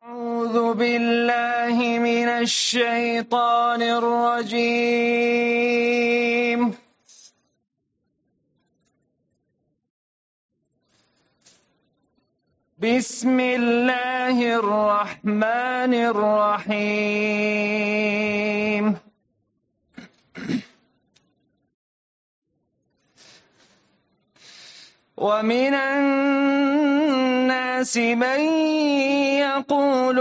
أعوذ بالله من الشيطان الرجيم. بسم الله الرحمن الرحيم. ومن الناس من يقول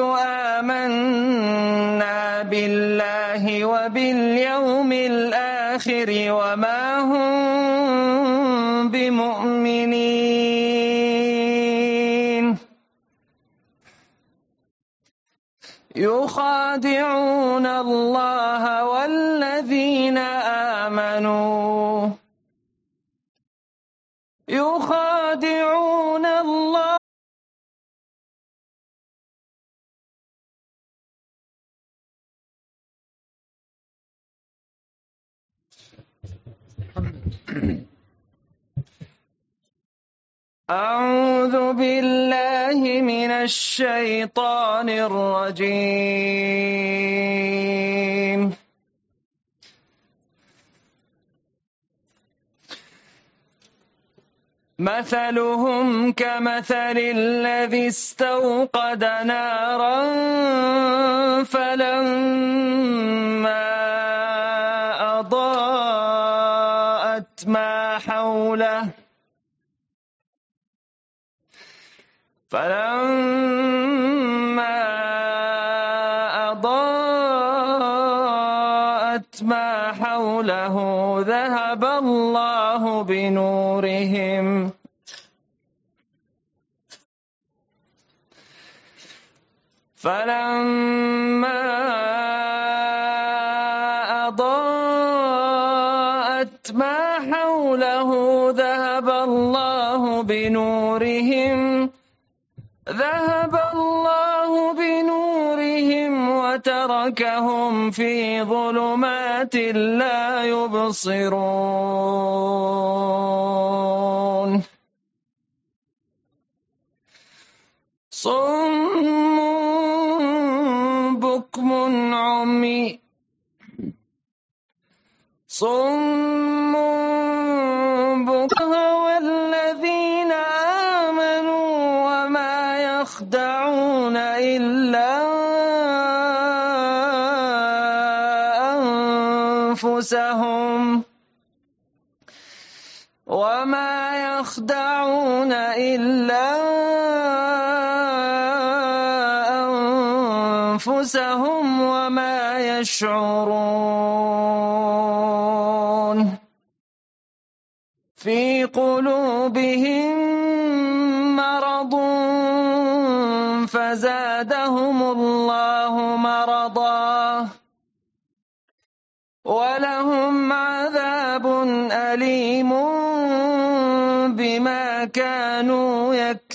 آمنا بالله وباليوم الآخر وما هم بمؤمنين يخادعون الله والذين آمنوا يخادعون الله أعوذ بالله من الشيطان الرجيم. مثلهم كمثل الذي استوقد نارا فلما أضاءت ما حوله ذهب الله بنورهم فلما أضاءت ما حوله ذهب الله بنورهم وتركهم في ظلمات لا يبصرون. صم بكم عمي والذين آمنوا وما يخدعون إلا أنفسهم وما يشعرون. في قلوبهم مرض فزادهم الله مرضا ولهم عذاب أليم بما كانوا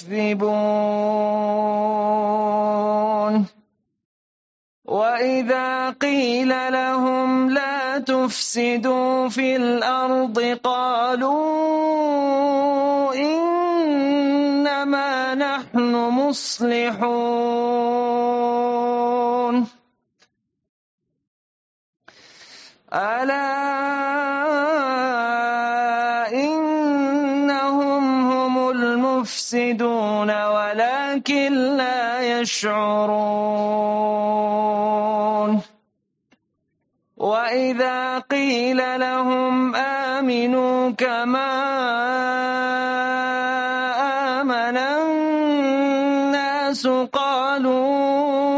يكذبون. وإذا قيل لهم لا تفسدوا في الأرض قالوا إنما نحن مصلحون. ألا إنهم هم المفسدون ولكن لا يشعرون. وإذا قيل لهم آمنوا كما آمن الناس قالوا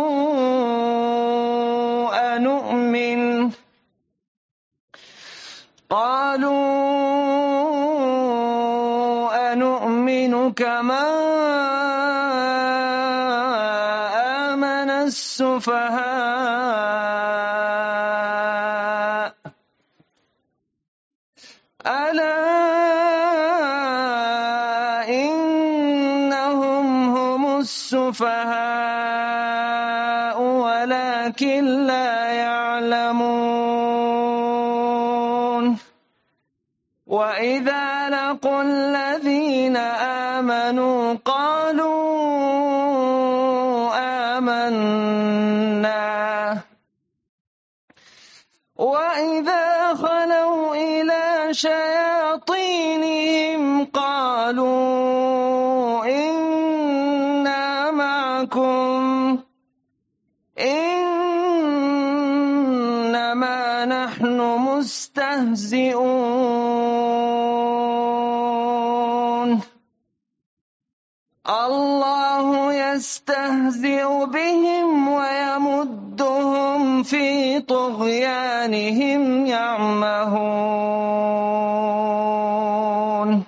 أنؤمن كما آمن السفهاء ألا إنهم هم السفهاء ولكن لا يعلمون. وإذا لقوا الذين آمنوا قالوا آمنا وإذا خلوا إلى شياطينهم قالوا إنا معكم إنما نحن مستهزئون الله يستهزئ بهم ويمدهم في طغيانهم يعمهون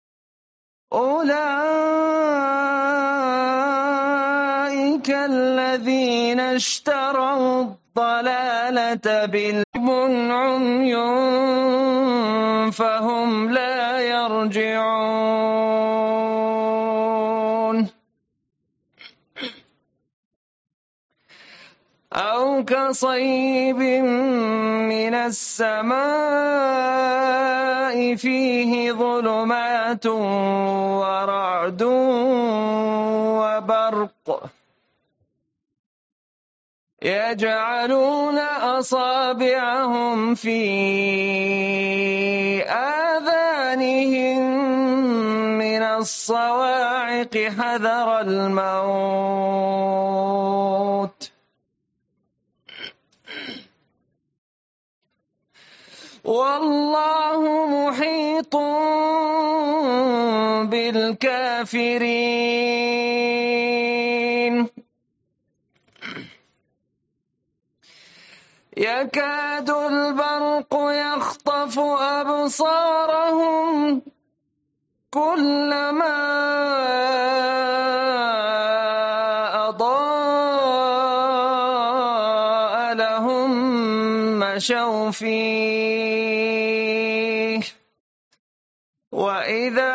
أولئك الذين اشتروا الضلالة بالعمى عمي فهم لا يرجعون أو كصيب من السماء فيه ظلمات ورعد وبرق يجعلون أصابعهم في آذانهم من الصواعق حذر الموت والله محيط بالكافرين يكاد البرق يخطف أبصارهم كلما أضاء لهم مشوا فيه وإذا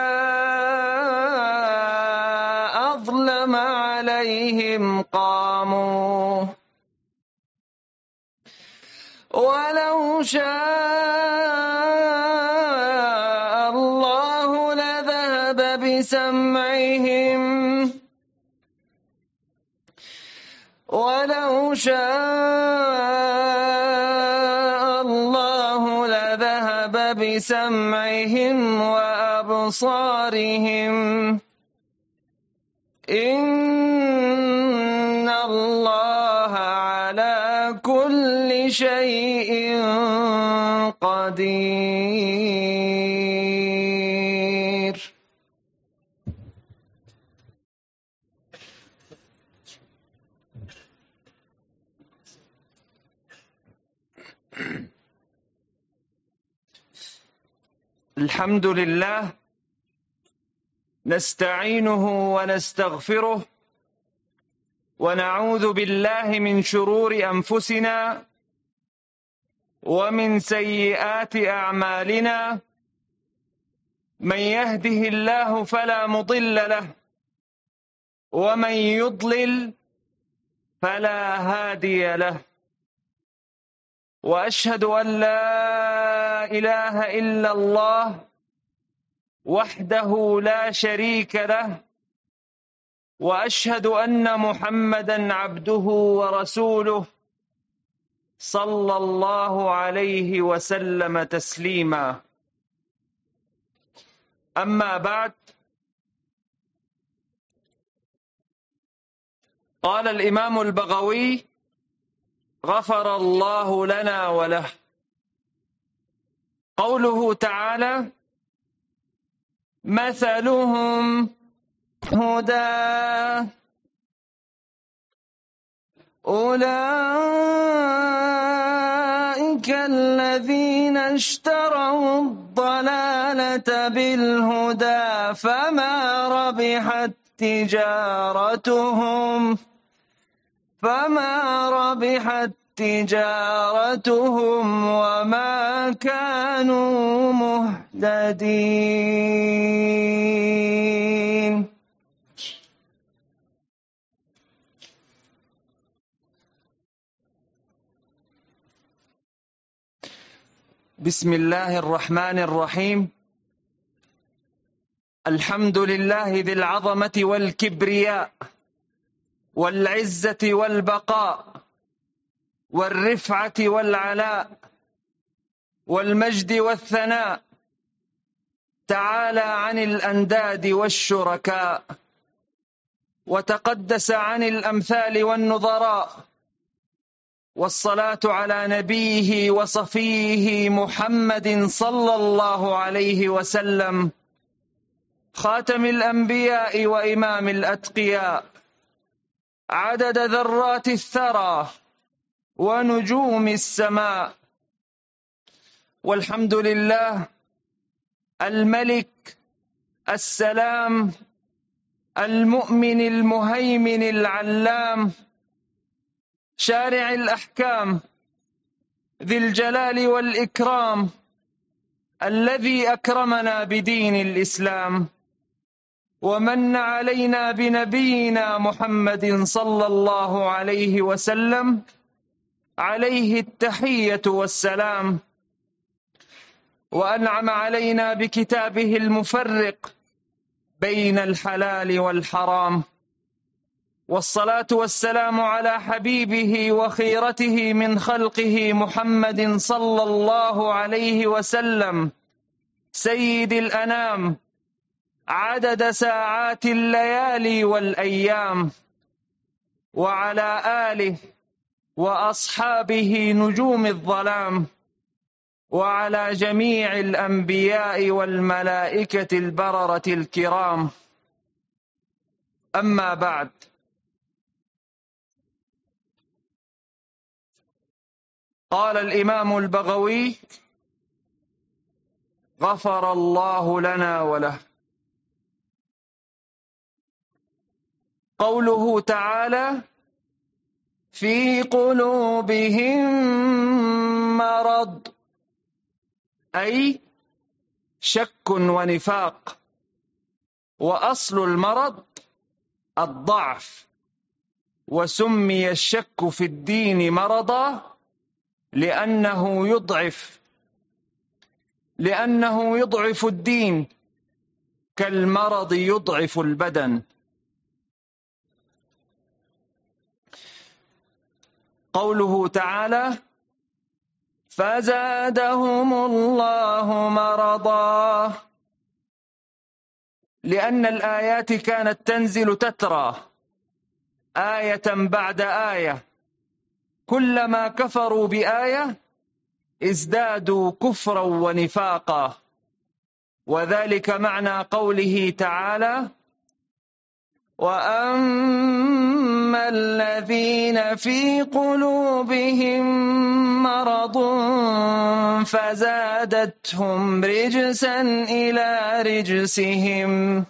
أظلم عليهم قاموا ولو شاء الله لذهب بسمعهم ولو شاء الله لذهب بسمعهم وأبصارهم إن الله على كل شيء قدير. الحمد لله نستعينه ونستغفره ونعوذ بالله من شرور أنفسنا ومن سيئات أعمالنا من يهده الله فلا مضل له ومن يضلل فلا هادي له وأشهد أن لا إله إلا الله وحده لا شريك له وأشهد أن محمدًا عبده ورسوله صلى الله عليه وسلم تسليما. أما بعد، قال الإمام البغوي غفر الله لنا وله، قوله تعالى: مثلهم هدى أولئك الذين اشتروا الضلالة بالهدى فما ربحت تجارتهم وما كانوا مهتدين. بسم الله الرحمن الرحيم. الحمد لله ذي العظمة والكبرياء، والعزة والبقاء والرفعة والعلاء والمجد والثناء، تعالى عن الأنداد والشركاء، وتقدس عن الأمثال والنظراء، والصلاة على نبيه وصفيه محمد صلى الله عليه وسلم، خاتم الأنبياء وإمام الأتقياء، عدد ذرات الثرى ونجوم السماء. والحمد لله الملك السلام المؤمن المهيمن العلام، شارع الأحكام ذي الجلال والإكرام، الذي أكرمنا بدين الإسلام، ومن علينا بنبينا محمد صلى الله عليه وسلم، عليه التحية والسلام، وأنعم علينا بكتابه المفرق بين الحلال والحرام. والصلاة والسلام على حبيبه وخيرته من خلقه محمد صلى الله عليه وسلم، سيد الأنام، عدد ساعات الليالي والأيام، وعلى آله وأصحابه نجوم الظلام، وعلى جميع الأنبياء والملائكة البررة الكرام. أما بعد، قال الإمام البغوي غفر الله لنا وله. قوله تعالى في قلوبهم مرض، أي شك ونفاق، وأصل المرض الضعف، وسمي الشك في الدين مرضا لأنه يضعف الدين، كالمرض يضعف البدن. قوله تعالى فزادهم الله مرضا، لأن الآيات كانت تنزل تترى آية بعد آية، كلما كفروا بآية ازدادوا كفرا ونفاقا، وذلك معنى قوله تعالى وأما الذين في قلوبهم مرض فزادتهم رجسا إلى رجسهم.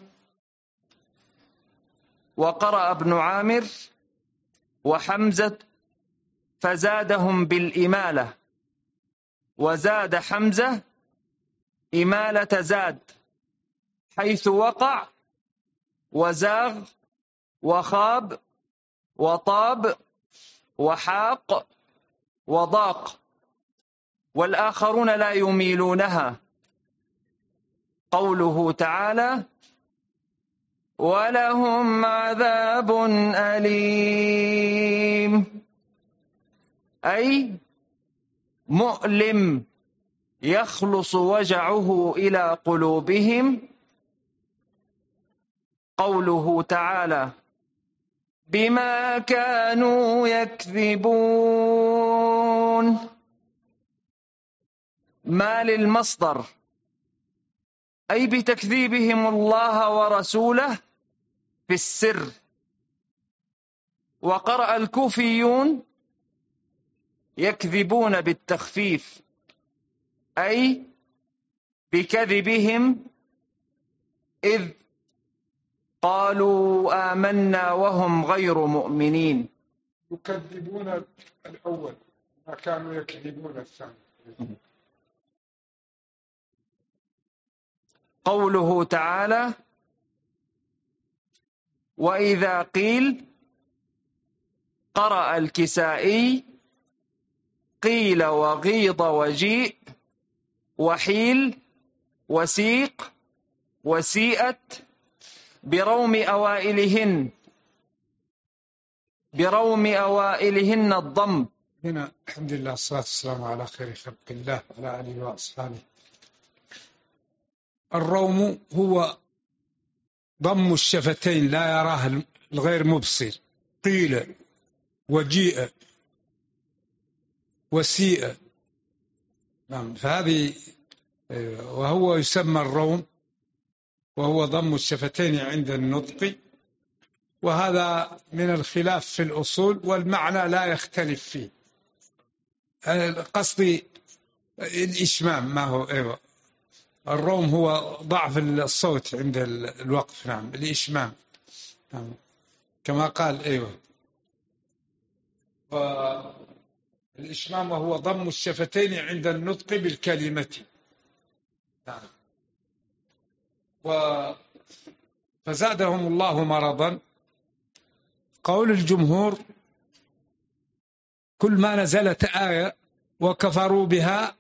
وقرأ ابن عامر وحمزة فزادهم بالإمالة، وزاد حمزة إمالة زاد، حيث وقع وزاغ وخاب وطاب وحاق وضاق، والآخرون لا يميلونها. قوله تعالى ولهم عذاب أليم، أي مؤلم يخلص وجعه إلى قلوبهم. قوله تعالى بما كانوا يكذبون، ما للمصدر، أي بتكذيبهم الله ورسوله في السر. وقرأ الكوفيون يكذبون بالتخفيف، أي بكذبهم إذ قالوا آمنا وهم غير مؤمنين. يكذبون الأول، ما كانوا يكذبون الثاني. قوله تعالى وإذا قيل، قرأ الكسائي قيل وغيض وجيء وحيل وسيق وسيئت بروم أوائلهن، بروم أوائلهن الضم. هنا الحمد لله والصلاة والسلام على خير خلق الله وعلى آله وأصحابه. الروم هو ضم الشفتين لا يراه الغير مبصر. قيل وجيء وسيء. نعم، فهذه وهو يسمى الروم، وهو ضم الشفتين عند النطق، وهذا من الخلاف في الأصول، والمعنى لا يختلف فيه. قصدي الإشمام ما هو. أيوة، الروم هو ضعف الصوت عند الوقف. نعم، الإشمام. نعم. كما قال. أيوة، والإشمام هو ضم الشفتين عند النطق بالكلمة. نعم. فزادهم الله مرضا. قول الجمهور: كل ما نزلت آية وكفروا بها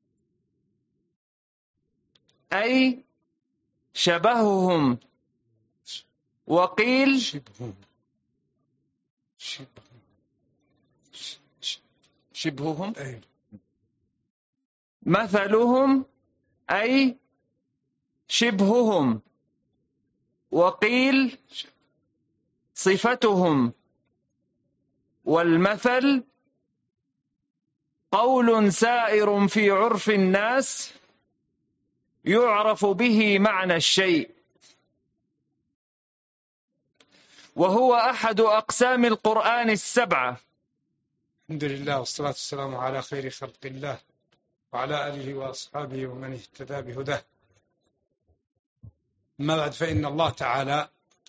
أي شبههم، وقيل شبههم مثلهم أي شبههم، وقيل صفتهم. والمثل قول سائر في عرف الناس يعرف به معنى الشيء، وهو أحد أقسام القرآن السبعة. الحمد لله والصلاة والسلام على خير خلق الله وعلى آله وأصحابه ومن اهتدى بهداه. أما بعد، فإن الله تعالى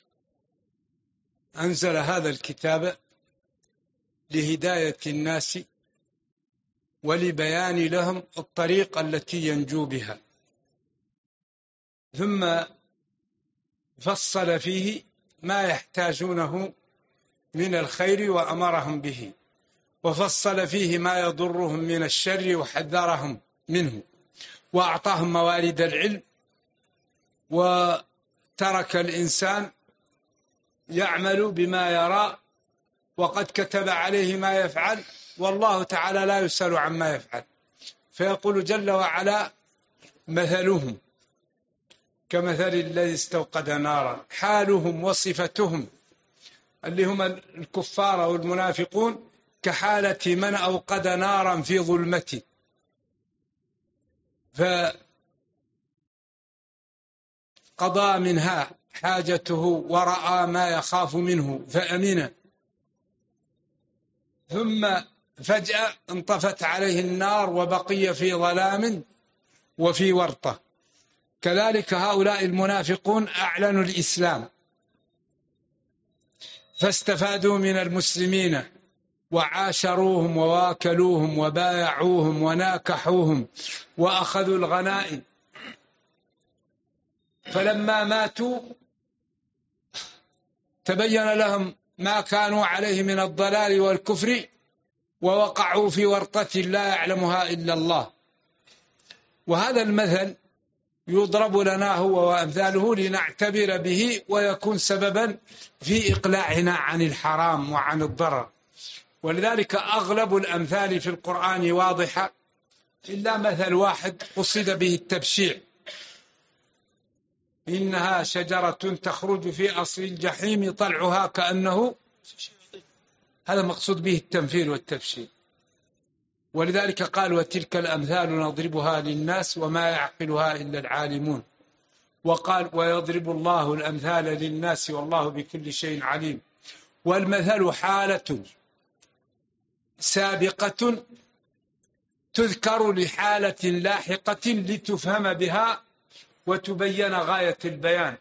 أنزل هذا الكتاب لهداية الناس ولبيان لهم الطريق التي ينجو بها، ثم فصل فيه ما يحتاجونه من الخير وأمرهم به، وفصل فيه ما يضرهم من الشر وحذرهم منه، وأعطاهم موارد العلم، وترك الإنسان يعمل بما يرى، وقد كتب عليه ما يفعل، والله تعالى لا يسأل عما يفعل. فيقول جل وعلا: مثلهم كمثل الذي استوقد نارا. حالهم وصفتهم اللي هم الكفار والمنافقون كحالة من أوقد نارا في ظلمة، فقضى منها حاجته ورأى ما يخاف منه فأمن، ثم فجأة انطفت عليه النار وبقي في ظلام وفي ورطة. كذلك هؤلاء المنافقون أعلنوا الإسلام فاستفادوا من المسلمين وعاشروهم وواكلوهم وبايعوهم وناكحوهم وأخذوا الغنائم، فلما ماتوا تبين لهم ما كانوا عليه من الضلال والكفر، ووقعوا في ورطة لا يعلمها إلا الله. وهذا المثل يضرب لنا هو وأمثاله لنعتبر به، ويكون سببا في إقلاعنا عن الحرام وعن الضرر. ولذلك أغلب الأمثال في القرآن واضحة، إلا مثل واحد قصد به التبشيع: إنها شجرة تخرج في أصل الجحيم طلعها كأنه، هذا مقصود به التمثيل والتبشير. ولذلك قال: وتلك الأمثال نضربها للناس وما يعقلها إلا العالمون. وقال: ويضرب الله الأمثال للناس والله بكل شيء عليم. والمثل حالة سابقة تذكر لحالة لاحقة لتفهم بها وتبين غاية البيان.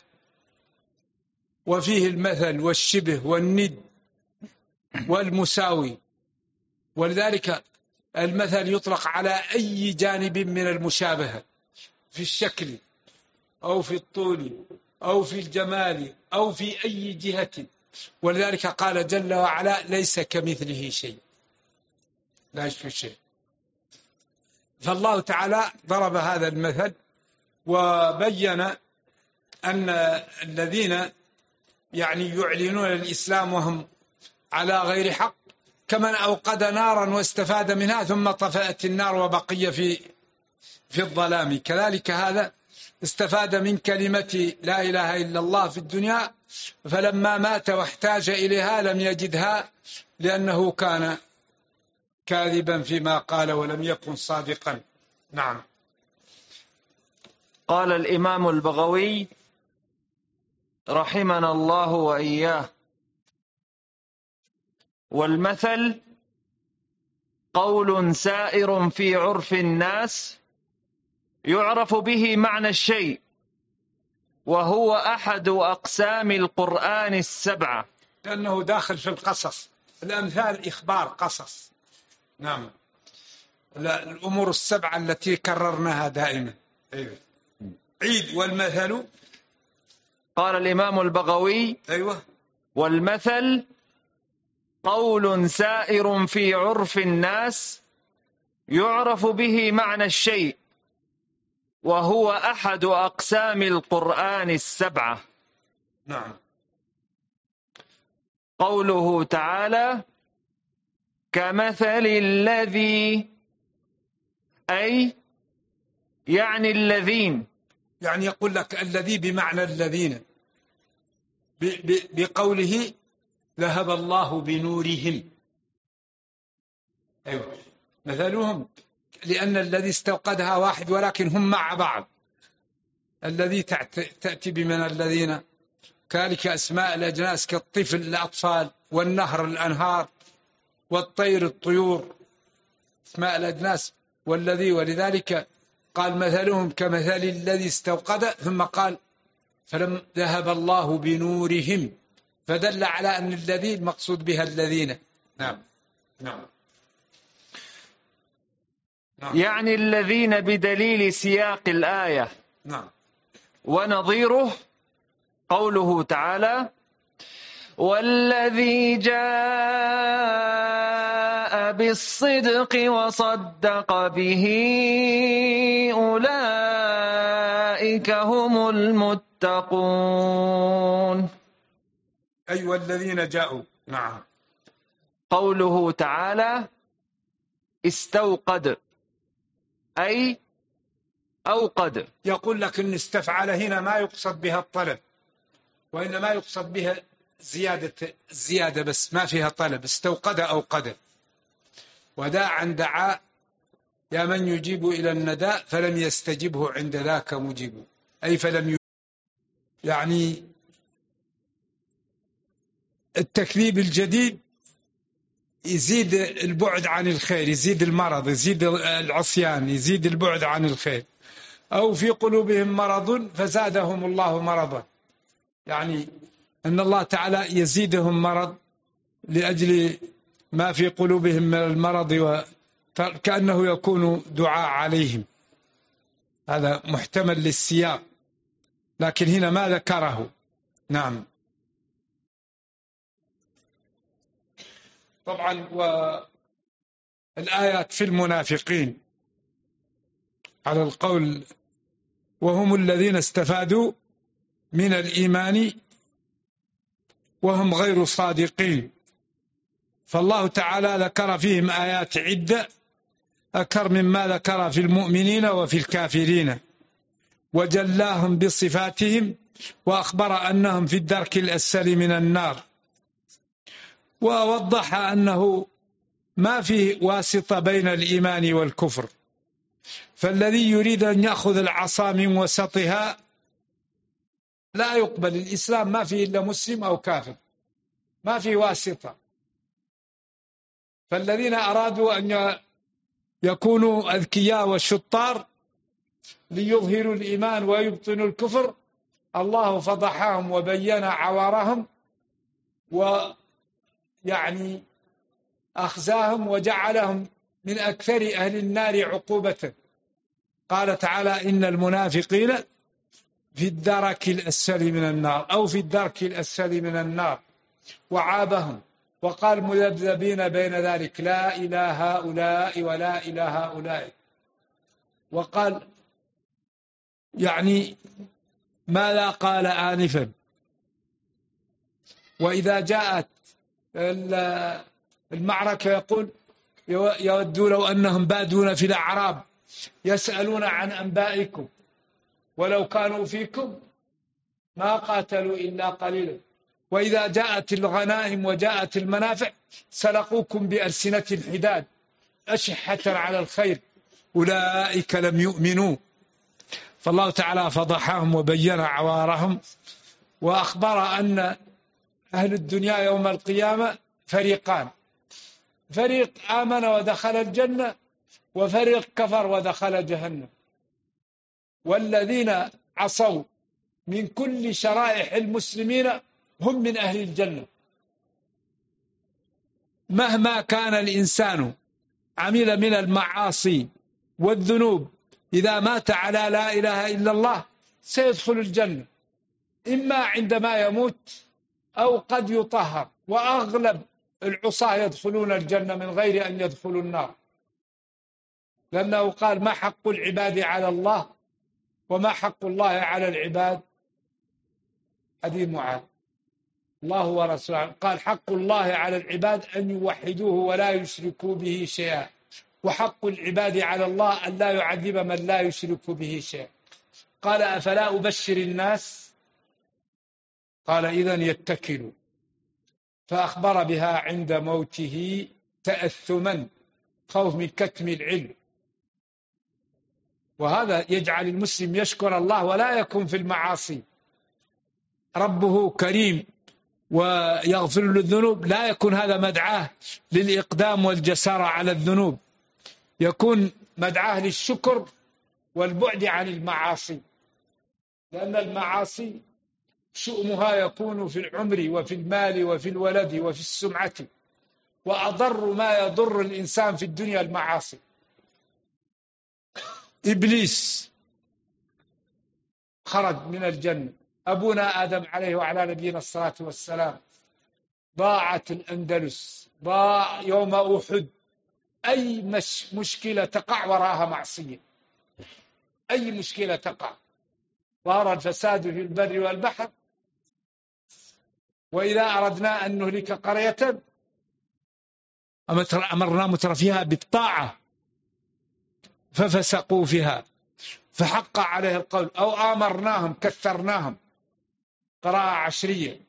وفيه المثل والشبه والند والمساوي. ولذلك المثل يطلق على أي جانب من المشابهة في الشكل أو في الطول أو في الجمال أو في أي جهة. ولذلك قال جل وعلا: ليس كمثله شيء، لا يشبه شيء. فالله تعالى ضرب هذا المثل وبين أن الذين يعلنون الإسلام وهم على غير حق، كمن أوقد نارا واستفاد منها ثم طفأت النار وبقي في الظلام، كذلك هذا استفاد من كلمة لا إله إلا الله في الدنيا، فلما مات واحتاج إليها لم يجدها لأنه كان كاذبا فيما قال ولم يكن صادقا. نعم. قال الإمام البغوي رحمنا الله وإياه: والمثل قول سائر في عرف الناس يعرف به معنى الشيء، وهو أحد أقسام القرآن السبعة. لأنه داخل في القصص، الأمثال إخبار قصص. نعم، الأمور السبعة التي كررناها دائما. أيوة. عيد. والمثل. قال الإمام البغوي: أيوة. والمثل قول سائر في عرف الناس يعرف به معنى الشيء، وهو أحد أقسام القرآن السبعة. نعم. قوله تعالى: كمثل الذي، أي يعني الذين، يعني يقول لك الذي بمعنى الذين، بقوله ذهب الله بنورهم. أيوة. مثلهم، لأن الذي استوقدها واحد ولكن هم مع بعض. الذي تأتي بمن الذين، كذلك أسماء الأجناس كالطفل الأطفال، والنهر الأنهار، والطير الطيور، اسماء الأجناس والذي. ولذلك قال مثلهم كمثل الذي استوقد، ثم قال فلم ذهب الله بنورهم، فدل على أن الذي المقصود بها الذين. نعم. نعم. يعني الذين بدليل سياق الآية. نعم. ونظيره قوله تعالى: والذي جاء بالصدق وصدق به أولئك هم المتقون. أي والذين جاءوا. نعم. قوله تعالى: استوقد، أي أوقد. يقول لك أن استفعل هنا ما يقصد بها الطلب، وإنما يقصد بها زيادة بس، ما فيها طلب. استوقد أوقد. وداعا دعا يا من يجيب إلى النداء فلم يستجبه عند ذاك مجيب، أي فلم يجيب. يعني التكذيب الجديد يزيد البعد عن الخير، يزيد المرض، يزيد العصيان، يزيد البعد عن الخير. أو في قلوبهم مرض فزادهم الله مرضا، يعني أن الله تعالى يزيدهم مرض لأجل ما في قلوبهم من المرض، كأنه يكون دعاء عليهم. هذا محتمل للسياق، لكن هنا ما ذكره. نعم. طبعا والآيات في المنافقين على القول وهم الذين استفادوا من الإيمان وهم غير صادقين، فالله تعالى ذكر فيهم آيات عدة أكثر مما ذكر في المؤمنين وفي الكافرين، وجلاهم بصفاتهم وأخبر أنهم في الدرك الأسفل من النار، ووضح أنه ما في واسطة بين الإيمان والكفر، فالذي يريد أن يأخذ العصا من وسطها لا يقبل. الإسلام ما فيه إلا مسلم أو كافر، ما في واسطة. فالذين أرادوا أن يكونوا أذكياء وشطار ليظهروا الإيمان ويبطنوا الكفر، الله فضحهم وبين عوارهم، ويعني أخزاهم وجعلهم من أكثر أهل النار عقوبة. قال تعالى إن المنافقين في الدرك الأسفل من النار، أو في الدرك الأسفل من النار، وعابهم وقال مذبذبين بين ذلك لا إله هؤلاء ولا إله هؤلاء. وقال يعني ماذا قال آنفا، وإذا جاءت المعركة يقول يودوا لو أنهم بادون في الأعراب يسألون عن أنبائكم ولو كانوا فيكم ما قاتلوا إلا قليلا وإذا جاءت الغنائم وجاءت المنافع سلقوكم بألسنة الحداد أشحة على الخير أولئك لم يؤمنوا. فالله تعالى فضحهم وبين عوارهم وأخبر أن أهل الدنيا يوم القيامة فريقان، فريق آمن ودخل الجنة وفريق كفر ودخل جهنم. والذين عصوا من كل شرائح المسلمين هم من أهل الجنة. مهما كان الإنسان عمل من المعاصي والذنوب إذا مات على لا إله إلا الله سيدخل الجنة، إما عندما يموت أو قد يطهر، وأغلب العصاة يدخلون الجنة من غير أن يدخلوا النار، لأنه قال ما حق العباد على الله وما حق الله على العباد. حديث معاذ الله ورسوله قال حق الله على العباد أن يوحدوه ولا يشركوا به شيئا، وحق العباد على الله أن لا يعذب من لا يشرك به شيئا. قال أفلا أبشر الناس؟ قال إذن يتكلوا. فأخبر بها عند موته تأثما خوف من كتم العلم. وهذا يجعل المسلم يشكر الله ولا يكون في المعاصي. ربه كريم ويغفر له الذنوب، لا يكون هذا مدعاه للإقدام والجسارة على الذنوب، يكون مدعاه للشكر والبعد عن المعاصي، لأن المعاصي شؤمها يكون في العمر وفي المال وفي الولد وفي السمعة، وأضر ما يضر الإنسان في الدنيا المعاصي. إبليس خرج من الجنة، أبونا آدم عليه وعلى نبينا الصلاة والسلام، ضاعت الأندلس، ضاع يوم أحد. أي مشكلة تقع وراها معصية، أي مشكلة تقع. ظهر الفساد في البر والبحر، وإذا أردنا أن نهلك قرية أمرنا مترفيها بالطاعة ففسقوا فيها فحق عليه القول، أو آمرناهم كثرناهم، قراءة عشرية.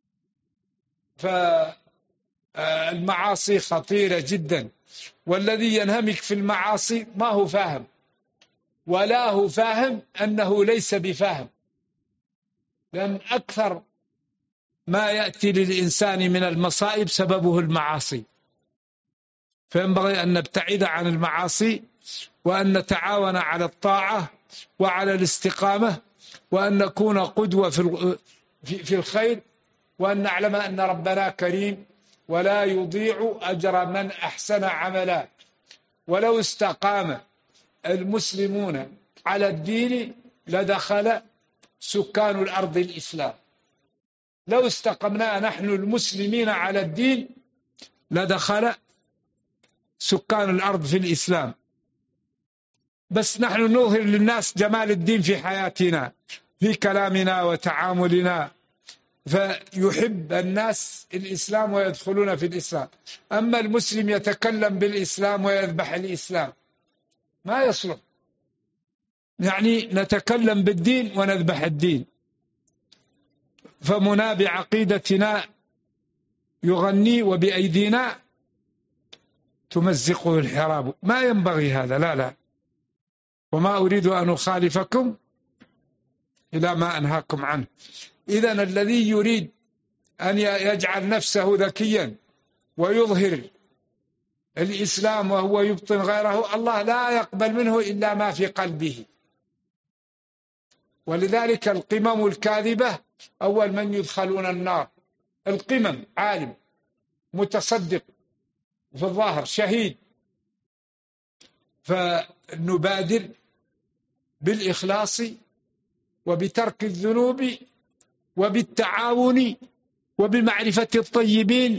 فالمعاصي خطيرة جدا، والذي ينهمك في المعاصي ما هو فاهم، ولا هو فاهم أنه ليس بفاهم، لأن أكثر ما يأتي للإنسان من المصائب سببه المعاصي. فينبغي أن نبتعد عن المعاصي، وأن نتعاون على الطاعة وعلى الاستقامة، وأن نكون قدوة في الخير، وأن نعلم أن ربنا كريم ولا يضيع أجر من أحسن عملا. ولو استقام المسلمون على الدين لدخل سكان الأرض الإسلام. لو استقمنا نحن المسلمين على الدين لدخل سكان الأرض في الإسلام. بس نحن نظهر للناس جمال الدين في حياتنا، في كلامنا وتعاملنا، فيحب الناس الإسلام ويدخلون في الإسلام. أما المسلم يتكلم بالإسلام ويذبح الإسلام ما يصلح، يعني نتكلم بالدين ونذبح الدين. فمنا بعقيدتنا يغني وبأيدينا تمزقه الحراب، ما ينبغي هذا، لا. وما أريد أن أخالفكم إلى ما أنهاكم عنه. إذن الذي يريد أن يجعل نفسه ذكيا ويظهر الإسلام وهو يبطن غيره، الله لا يقبل منه إلا ما في قلبه. ولذلك القمم الكاذبة أول من يدخلون النار. القمم عالم متصدق في الظاهر شهيد. فنبادر بالإخلاص وبترك الذنوب وبالتعاون وبمعرفة الطيبين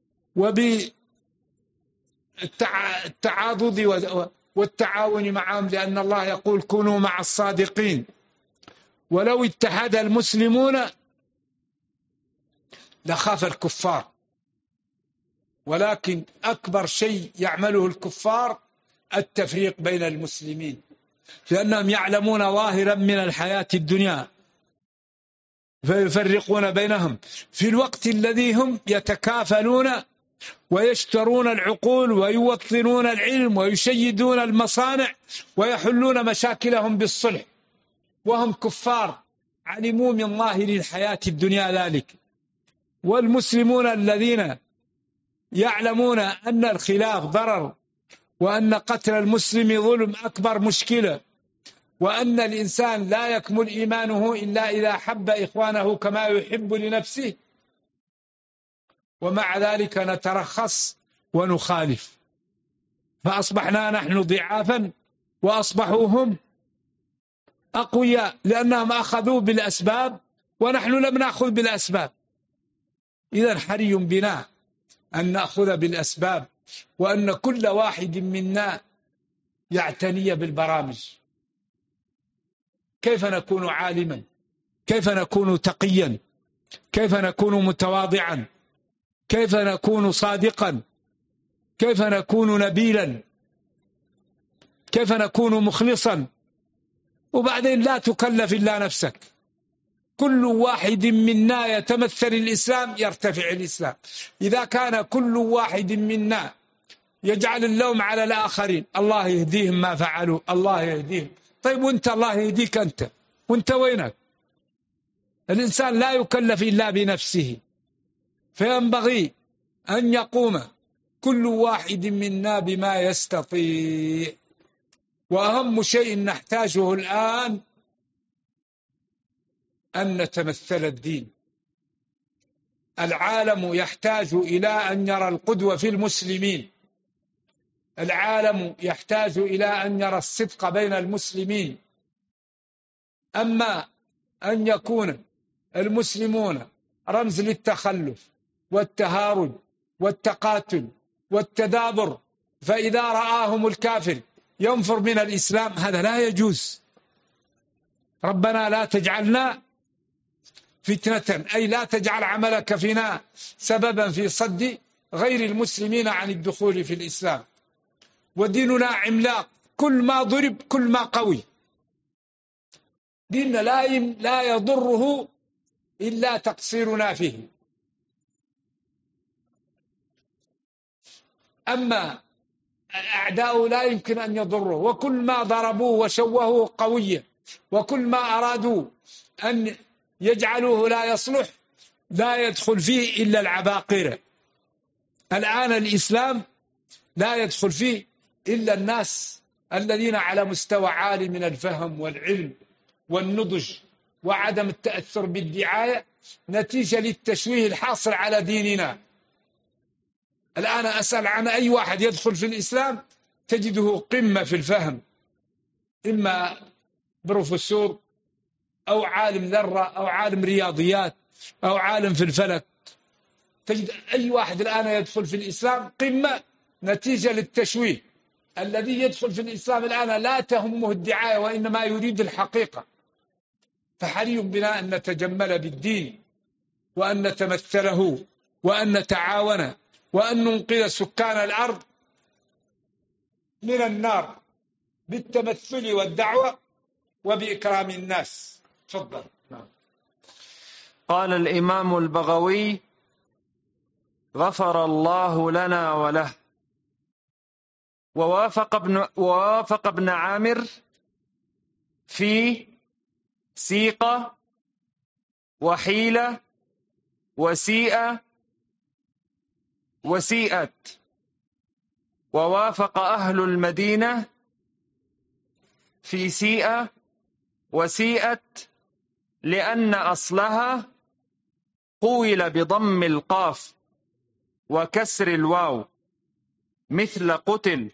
وبالتعاضد والتعاون معهم، لأن الله يقول كونوا مع الصادقين. ولو اتحد المسلمون لخاف الكفار، ولكن أكبر شيء يعمله الكفار التفريق بين المسلمين، لأنهم يعلمون ظاهرا من الحياة الدنيا فيفرقون بينهم في الوقت الذي هم يتكافلون ويشترون العقول ويوطنون العلم ويشيدون المصانع ويحلون مشاكلهم بالصلح، وهم كفار علموا من ظاهر الحياة الدنيا ذلك. والمسلمون الذين يعلمون أن الخلاف ضرر، وأن قتل المسلم ظلم أكبر مشكلة، وأن الإنسان لا يكمل إيمانه إلا إذا حب إخوانه كما يحب لنفسه، ومع ذلك نترخص ونخالف، فأصبحنا نحن ضعافا وأصبحوا هم أقوياء، لأنهم أخذوا بالأسباب ونحن لم نأخذ بالأسباب. إذن حري بنا أن نأخذ بالأسباب، وأن كل واحد منا يعتني بالبرامج. كيف نكون عالما؟ كيف نكون تقيا؟ كيف نكون متواضعا؟ كيف نكون صادقا؟ كيف نكون نبيلا؟ كيف نكون مخلصا؟ وبعدين لا تكلف إلا نفسك. كل واحد منا يتمثل الإسلام يرتفع الإسلام. إذا كان كل واحد منا يجعل اللوم على الآخرين، الله يهديهم ما فعلوا، الله يهديهم. طيب وانت الله يهديك أنت، وانت وينك؟ الإنسان لا يكلف إلا بنفسه، فينبغي أن يقوم كل واحد منا بما يستطيع. وأهم شيء نحتاجه الآن أن نتمثل الدين. العالم يحتاج إلى أن يرى القدوة في المسلمين، العالم يحتاج إلى أن يرى الصدق بين المسلمين. أما أن يكون المسلمون رمز للتخلف والتهارج والتقاتل والتدابر، فإذا رآهم الكافر ينفر من الإسلام، هذا لا يجوز. ربنا لا تجعلنا فتنة، أي لا تجعل عملك فينا سببا في صد غير المسلمين عن الدخول في الإسلام. وديننا عملاق، كل ما ضرب كل ما قوي. ديننا لا يضره إلا تقصيرنا فيه. أما الأعداء لا يمكن أن يضره، وكل ما ضربوه وشوهوه قوية، وكل ما أرادوا أن يجعلوه لا يصلح لا يدخل فيه إلا العباقرة. الآن الإسلام لا يدخل فيه إلا الناس الذين على مستوى عالي من الفهم والعلم والنضج وعدم التأثر بالدعاية نتيجة للتشويه الحاصل على ديننا. الآن أسأل عن أي واحد يدخل في الإسلام تجده قمة في الفهم، إما بروفيسور أو عالم ذرة أو عالم رياضيات أو عالم في الفلك. تجد أي واحد الآن يدخل في الإسلام قمة نتيجة للتشويه. الذي يدخل في الإسلام الآن لا تهمه الدعاية وإنما يريد الحقيقة. فحري بنا أن نتجمل بالدين وأن نتمثله وأن نتعاون وأن ننقذ سكان الأرض من النار بالتمثل والدعوة وبإكرام الناس. تفضل. قال الإمام البغوي غفر الله لنا وله. ووافق ابن عامر في سيقة وحيلة وسيئة وسيئت. ووافق أهل المدينة في سيئة وسيئت لأن أصلها قويل بضم القاف وكسر الواو مثل قتل.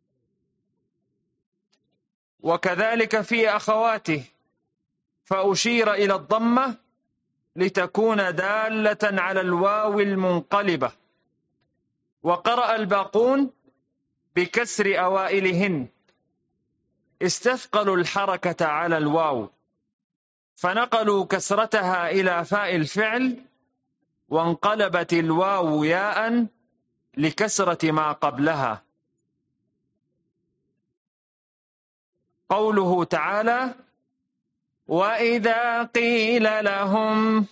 وكذلك في أخواته فأشير إلى الضمة لتكون دالة على الواو المنقلبة. وقرأ الباقون بكسر أوائلهن، استثقلوا الحركة على الواو فنقلوا كسرتها إلى فاء الفعل، وانقلبت الواو ياء لكثرة ما قبلها. قوله تعالى: وإذا قيل لهم،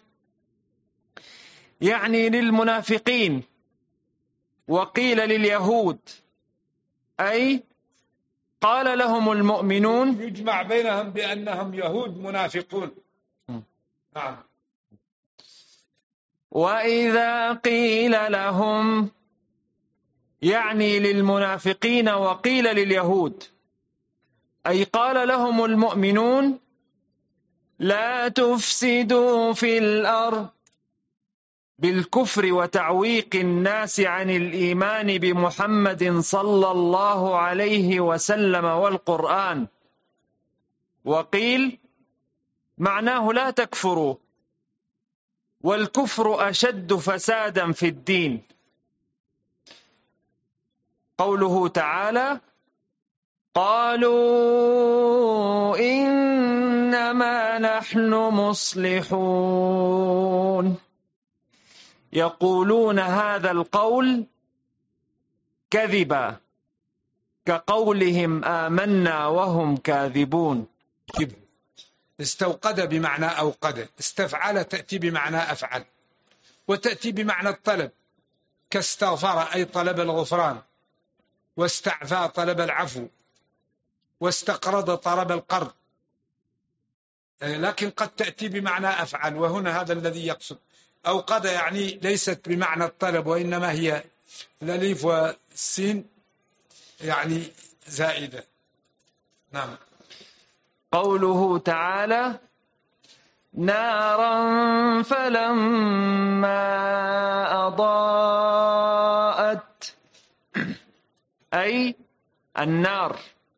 يعني للمنافقين، وقيل لليهود، أي قال لهم المؤمنون. يجمع بينهم بأنهم يهود منافقون. نعم. وإذا قيل لهم، يعني للمنافقين وقيل لليهود، أي قال لهم المؤمنون: لا تفسدوا في الأرض، بالكفر وتعويق الناس عن الإيمان بمحمد صلى الله عليه وسلم والقرآن. وقيل معناه لا تكفروا، والكفر أشد فسادا في الدين. قوله تعالى: قالوا إنما نحن مصلحون، يقولون هذا القول كذبا، كقولهم آمنا وهم كاذبون. استوقد بمعنى أوقد، استفعل تأتي بمعنى أفعل، وتأتي بمعنى الطلب، كاستغفر أي طلب الغفران، واستعفى طلب العفو، واستقرض طلب القرض، لكن قد تأتي بمعنى أفعل، وهنا هذا الذي يقصد. أوقد يعني ليست بمعنى الطلب، وإنما هي الألف والسين يعني زائدة. نعم. قوله تعالى: نارا فلما أضاءت، أي النار.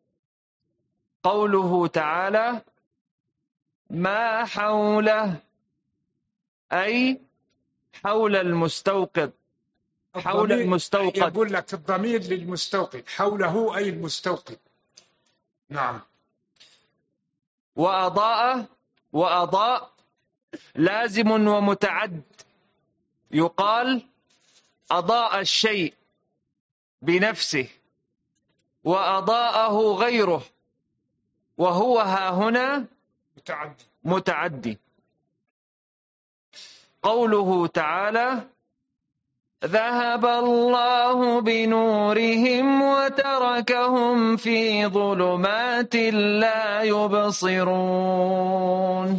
قوله تعالى: ما حوله، أي حول المستوقد، حول المستوقد. يقول لك الضمير للمستوقد، حوله أي المستوقد. نعم. وأضاء لازم ومتعد، يقال أضاء الشيء بنفسه وأضاءه غيره، وهو ها هنا متعدي. قوله تعالى: ذهب الله بنورهم وتركهم في ظلمات لا يبصرون.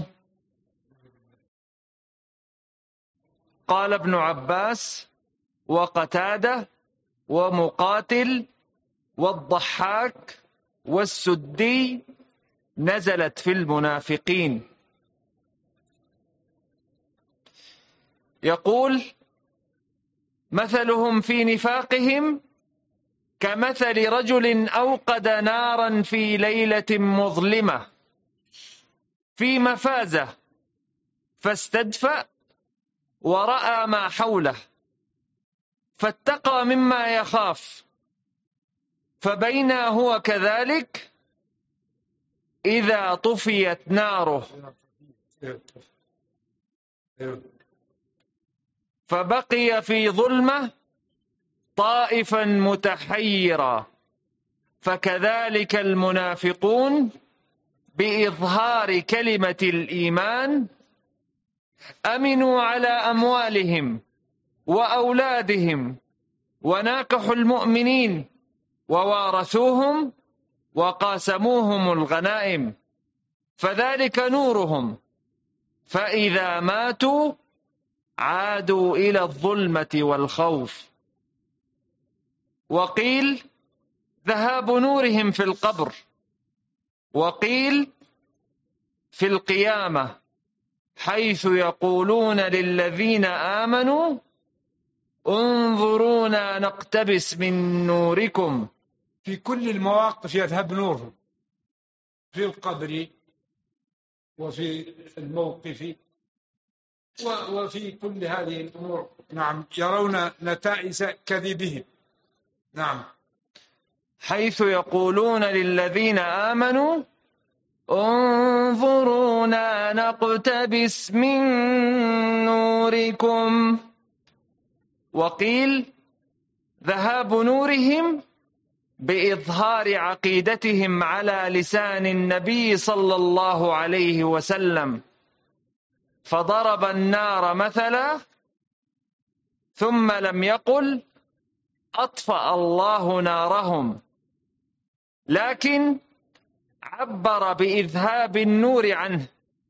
قال ابن عباس وقتادة ومقاتل والضحاك والسدي: نزلت في المنافقين. يقول: مثلهم في نفاقهم كمثل رجل أوقد نارا في ليلة مظلمة في مفازة، فاستدفأ ورأى ما حوله، فاتقى مما يخاف، فبينا هو كذلك إذا طفيت ناره، فبقي في ظلمة طائفا متحيرا. فكذلك المنافقون بإظهار كلمة الإيمان أمنوا على أموالهم وأولادهم، وناكحوا المؤمنين ووارثوهم وقاسموهم الغنائم، فذلك نورهم، فإذا ماتوا عادوا إلى الظلمة والخوف. وقيل: ذهاب نورهم في القبر، وقيل: في القيامة، حيث يقولون للذين آمنوا انظرونا نقتبس من نوركم. في كل المواقف يذهب نورهم، في القبر وفي الموقف وفي كل هذه الأمور. نعم. يرون نتائج كذبهم. نعم. حيث يقولون للذين آمنوا انظرونا نقتبس من نوركم. وقيل: ذهاب نورهم بإظهار عقيدتهم على لسان النبي صلى الله عليه وسلم، فضرب النار مثلا ثم لم يقل أطفأ الله نارهم، لكن عبر بإذهاب النور عنه،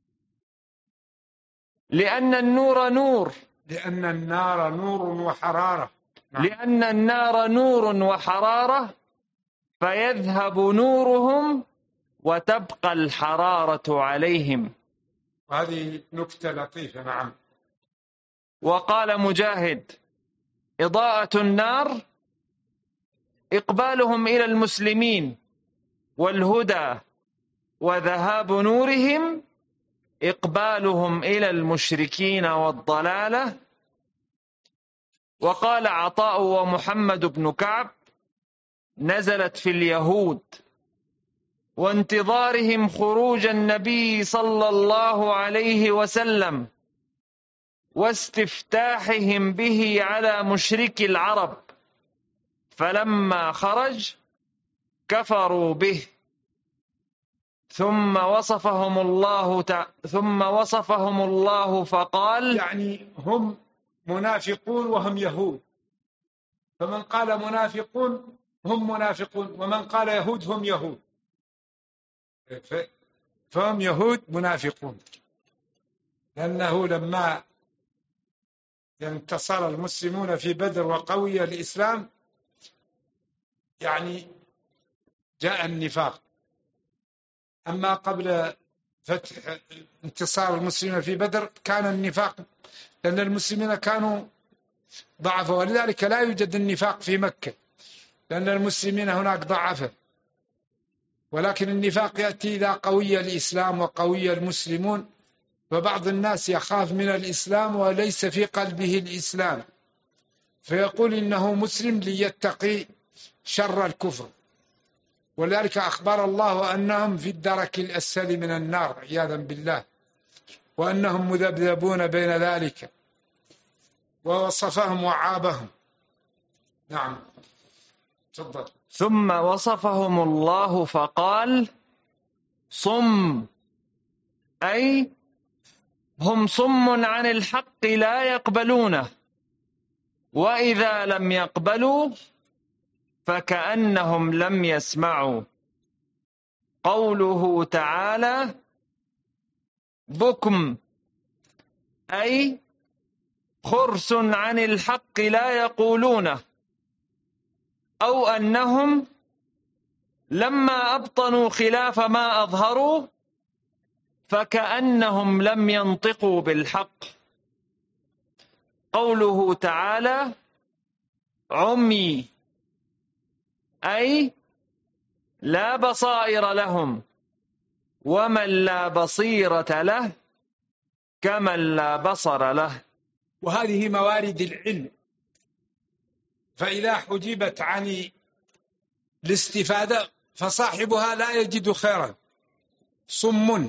لأن النور نور، لأن النار نور وحرارة. لأن النار نور وحرارة، فيذهب نورهم وتبقى الحرارة عليهم. وهذه نكتة لطيفة. نعم. وقال مجاهد: إضاءة النار إقبالهم إلى المسلمين والهدى، وذهاب نورهم إقبالهم إلى المشركين والضلالة. وقال عطاء ومحمد بن كعب: نزلت في اليهود وانتظارهم خروج النبي صلى الله عليه وسلم واستفتاحهم به على مشرك العرب، فلما خرج كفروا به، ثم وصفهم الله فقال: يعني هم منافقون وهم يهود، فمن قال منافقون هم منافقون، ومن قال يهود هم يهود، فهم يهود منافقون. لأنه لما انتصر المسلمون في بدر وقوي الإسلام يعني جاء النفاق. أما قبل فتح انتصار المسلمين في بدر كان النفاق، لأن المسلمين كانوا ضعفوا، ولذلك لا يوجد النفاق في مكة، لأن المسلمين هناك ضعفوا. ولكن النفاق يأتي إذا قوي الإسلام وقوي المسلمون، فبعض الناس يخاف من الإسلام وليس في قلبه الإسلام، فيقول إنه مسلم ليتقي شر الكفر. ولذلك أخبر الله أنهم في الدرك الأسفل من النار عياذا بالله، وأنهم مذبذبون بين ذلك، ووصفهم وعابهم. نعم. تفضل. ثم وصفهم الله فقال: صم، أي هم صم عن الحق لا يقبلونه، وإذا لم يقبلوا فكأنهم لم يسمعوا. قوله تعالى: بكم، أي خرس عن الحق لا يقولونه، أو أنهم لما أبطنوا خلاف ما أظهروا فكأنهم لم ينطقوا بالحق. قوله تعالى: عمي، أي لا بصائر لهم، ومن لا بصيرة له كمن لا بصر له. وهذه موارد العلم، فإذا حجبت عن الاستفادة فصاحبها لا يجد خيرا. صم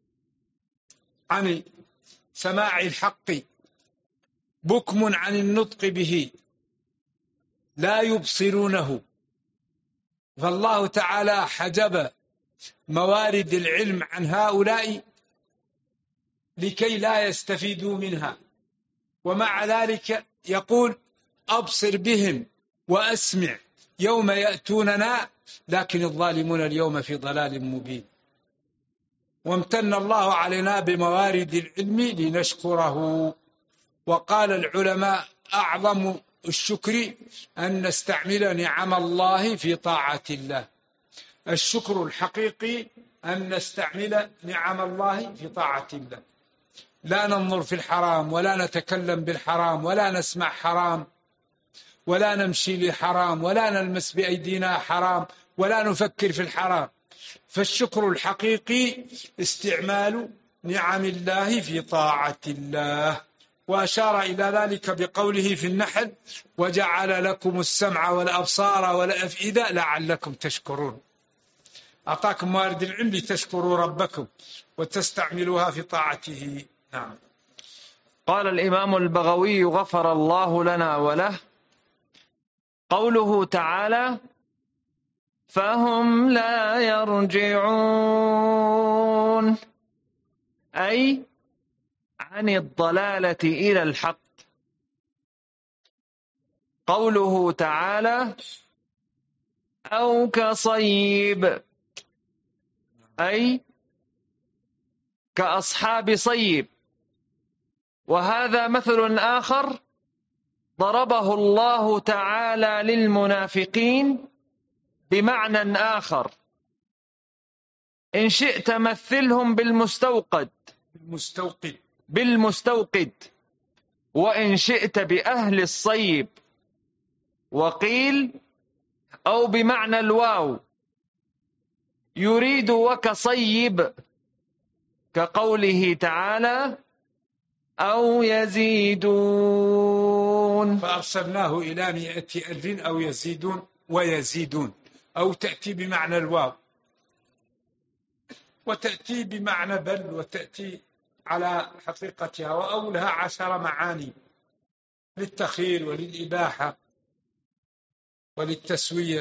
عن سماع الحق، بكم عن النطق به، لا يبصرونه. فالله تعالى حجب موارد العلم عن هؤلاء لكي لا يستفيدوا منها، ومع ذلك يقول: أبصر بهم وأسمع يوم يأتوننا، لكن الظالمون اليوم في ضلال مبين. وامتن الله علينا بموارد العلم لنشكره. وقال العلماء: أعظم الشكر أن نستعمل نعم الله في طاعة الله. الشكر الحقيقي أن نستعمل نعم الله في طاعة الله، لا ننظر في الحرام، ولا نتكلم بالحرام، ولا نسمع حرام، ولا نمشي لحرام، ولا نلمس بأيدينا حرام، ولا نفكر في الحرام. فالشكر الحقيقي استعمال نعم الله في طاعة الله. وأشار إلى ذلك بقوله في النحل: وجعل لكم السمع والأبصار والأفئدة لعلكم تشكرون. أعطاكم موارد العلم لتشكروا ربكم وتستعملوها في طاعته. نعم. قال الإمام البغوي غفر الله لنا وله: قوله تعالى: فهم لا يرجعون، أي عن الضلالة إلى الحق. قوله تعالى: أو كصيب، أي كأصحاب صيب. وهذا مثل آخر ضربه الله تعالى للمنافقين بمعنى آخر. إن شئت مثلهم بالمستوقد، وإن شئت بأهل الصيب. وقيل أو بمعنى الواو، يريد وكصيب، كقوله تعالى: أو يزيدون. فأرسلناه إلى 100,000 أو يزيدون ويزيدون. أو تأتي بمعنى الواو، وتأتي بمعنى بل، وتأتي على حقيقتها. وأو لها 10 معاني: للتخيل وللإباحة وللتسوية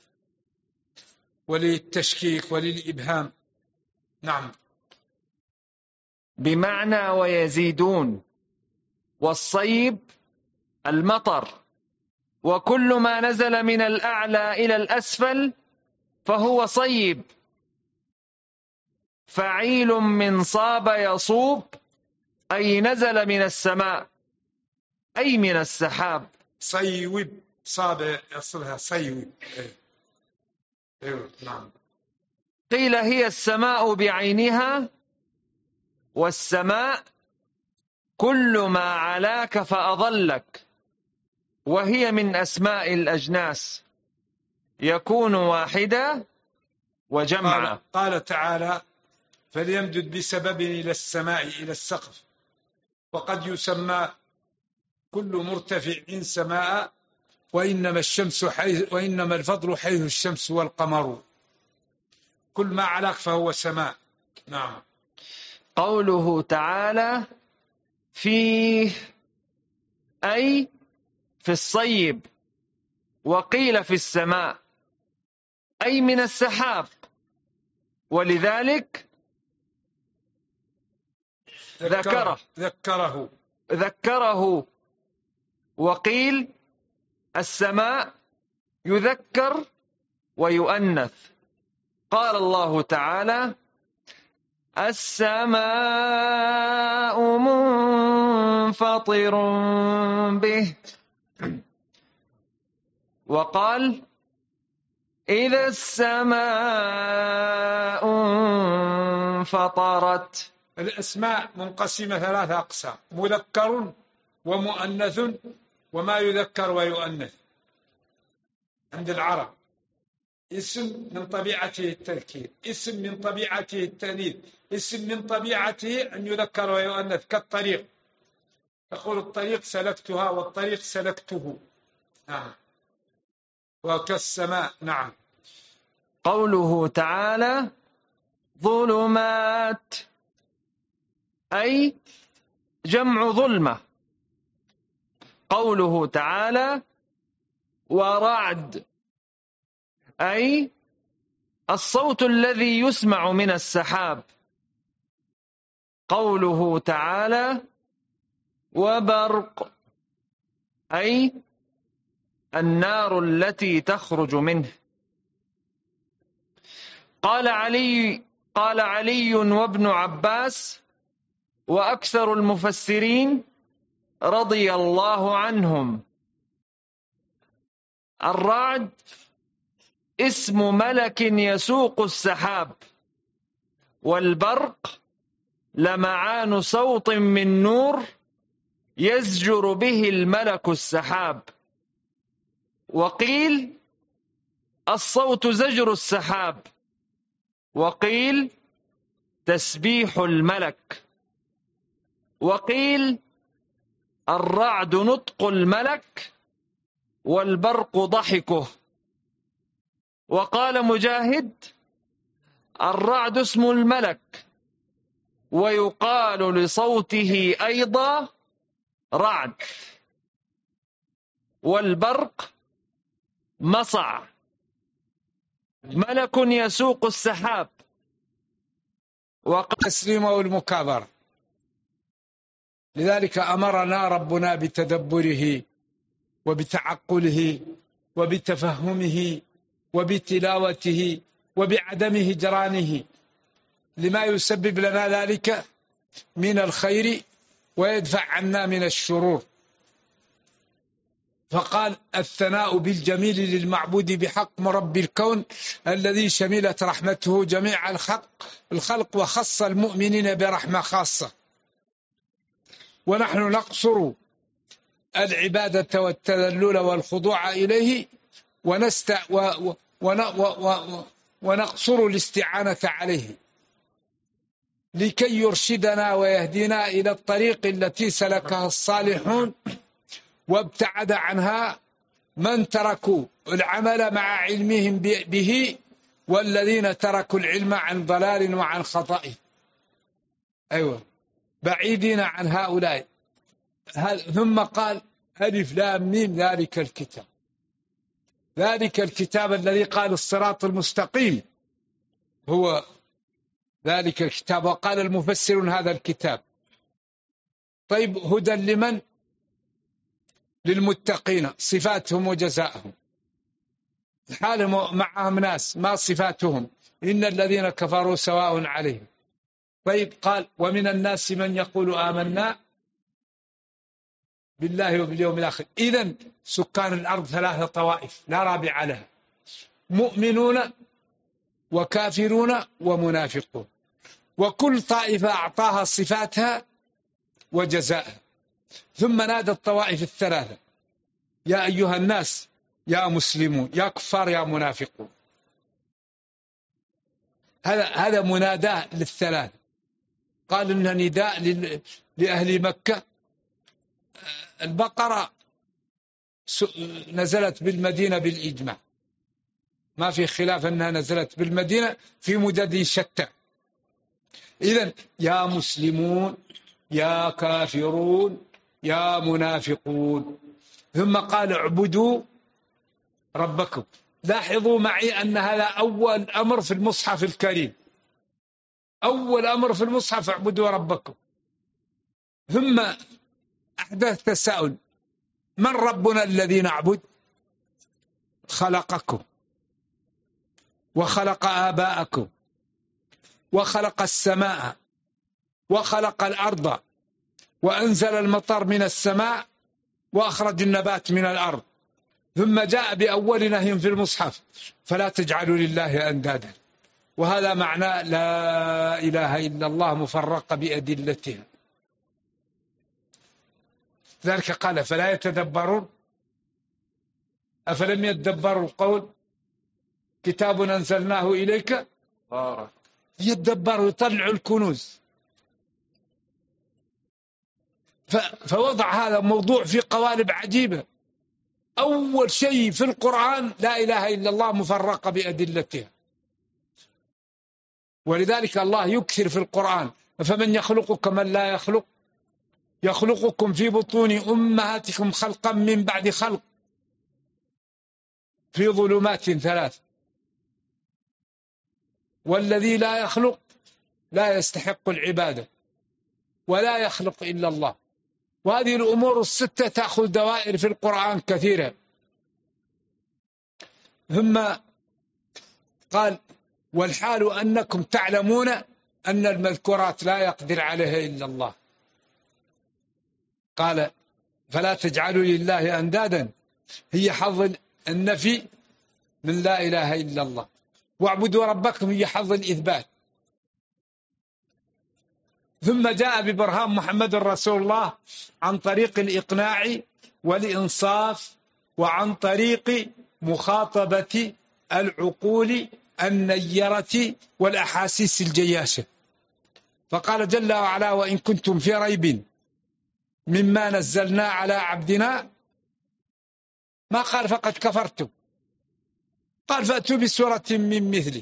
وللتشكيك وللإبهام. نعم. بمعنى ويزيدون. والصيب المطر، وكل ما نزل من الأعلى إلى الأسفل فهو صيب. فعيل من صاب يصوب، أي نزل من السماء، أي من السحاب. صيب، صاب أصلها صيب. نعم. قيل هي السماء بعينها، والسماء كل ما علاك فأضلك، وهي من أسماء الأجناس، يكون واحدة وجمعا. قال تعالى: فليمدد بسبب إلى السماء، إلى السقف. وقد يسمى كل مرتفع سماء، وإنما الفضل حيث الشمس والقمر. كل ما علاك فهو سماء. نعم. قوله تعالى: فيه، أي في الصيب. وقيل في السماء، أي من السحاب. ولذلك ذكره. وقيل السماء يذكر ويؤنث. قال الله تعالى: السماء منفطر به. وقال: إذا السماء انفطرت. الأسماء منقسمة 3 أقسام: مذكر ومؤنث وما يذكر ويؤنث. عند العرب اسم من طبيعته التذكير، اسم من طبيعته التأنيث، اسم من طبيعته أن يذكر ويؤنث. كالطريق، تقول الطريق سلكتها، والطريق سلكته. نعم. وكالسماء. نعم. قوله تعالى: ظلمات، أي جمع ظلمة. قوله تعالى: ورعد، أي الصوت الذي يسمع من السحاب. قوله تعالى: وبرق، أي النار التي تخرج منه. قال علي وابن عباس وأكثر المفسرين رضي الله عنهم: الرعد اسم ملك يسوق السحاب، والبرق لمعان صوت من نور يزجر به الملك السحاب. وقيل الصوت زجر السحاب، وقيل تسبيح الملك، وقيل الرعد نطق الملك، والبرق ضحكه. وقال مجاهد: الرعد اسم الملك، ويقال لصوته أيضا رعد. والبرق مصع، ملك يسوق السحاب، والتسليم والمكابرة. لذلك أمرنا ربنا بتدبره وبتعقله وبتفهمه وبتلاوته وبعدم هجرانه لما يسبب لنا ذلك من الخير ويدفع عنا من الشرور. فقال: الثناء بالجميل للمعبود بحق مرب الكون الذي شملت رحمته جميع الخلق وخص المؤمنين برحمة خاصة. ونحن نقصر العبادة والتذلل والخضوع إليه ونقصر الاستعانة عليه لكي يرشدنا ويهدينا إلى الطريق التي سلكها الصالحون وابتعد عنها من تركوا العمل مع علمهم به والذين تركوا العلم عن ضلال وعن خطأ. أيوة، بعيدين عن هؤلاء. ثم قال: ألف لام ميم ذلك الكتاب. ذلك الكتاب الذي قال الصراط المستقيم هو ذلك الكتاب. وقال المفسرون: هذا الكتاب. طيب، هدى لمن؟ للمتقين. صفاتهم وجزاءهم. حال معهم ناس ما صفاتهم؟ إن الذين كفروا سواء عليهم. طيب، قال: ومن الناس من يقول آمنا بالله وباليوم الآخر. إذن سكان الأرض 3 طوائف لا رابع لها: مؤمنون وكافرون ومنافقون، وكل طائفة أعطاها صفاتها وجزاءها. ثم نادى الطوائف 3: يا أيها الناس، يا مسلمون، يا كفار، يا منافقون. هذا مناداه لل3. قال إن نداء لأهل مكة. البقرة نزلت بالمدينة بالإجماع، ما في خلاف أنها نزلت بالمدينة في مدد شتى. إذن يا مسلمون، يا كافرون، يا منافقون. ثم قال: اعبدوا ربكم. لاحظوا معي أن هذا أول أمر في المصحف الكريم. أول أمر في المصحف: اعبدوا ربكم. ثم أحدث تساؤل: من ربنا الذي نعبد؟ خلقكم وخلق آباءكم وخلق السماء وخلق الأرض وأنزل المطر من السماء وأخرج النبات من الأرض. ثم جاء بأول نهي في المصحف: فلا تجعلوا لله أندادا. وهذا معنى لا إله إلا الله مفرقة بأدلتها. ذلك قال: فلا يتدبرون، أفلم يتدبروا القول، كتاب أنزلناه إليك يتدبروا، يطلعوا الكنوز. فوضع هذا موضوع في قوالب عجيبة. أول شيء في القرآن لا إله إلا الله مفرقة بأدلتها. ولذلك الله يكثر في القرآن: فمن يخلق كمن لا يخلق، يخلقكم في بطون أمهاتكم خلقا من بعد خلق في ظلمات 3. والذي لا يخلق لا يستحق العبادة ولا يخلق إلا الله. وهذه الأمور ال6 تأخذ دوائر في القرآن كثيرة. ثم قال: والحال أنكم تعلمون أن المذكورات لا يقدر عليها إلا الله. قال: فلا تجعلوا لله أندادا، هي حظ النفي من لا إله إلا الله. واعبدوا ربكم هي حظ الإثبات. ثم جاء ببرهان محمد رسول الله عن طريق الإقناع والإنصاف وعن طريق مخاطبة العقول النيرة والأحاسيس الجياشة. فقال جل وعلا: وإن كنتم في ريب مما نزلنا على عبدنا، ما قال فقد كفرتم، قال فأتوا بسورة من مثله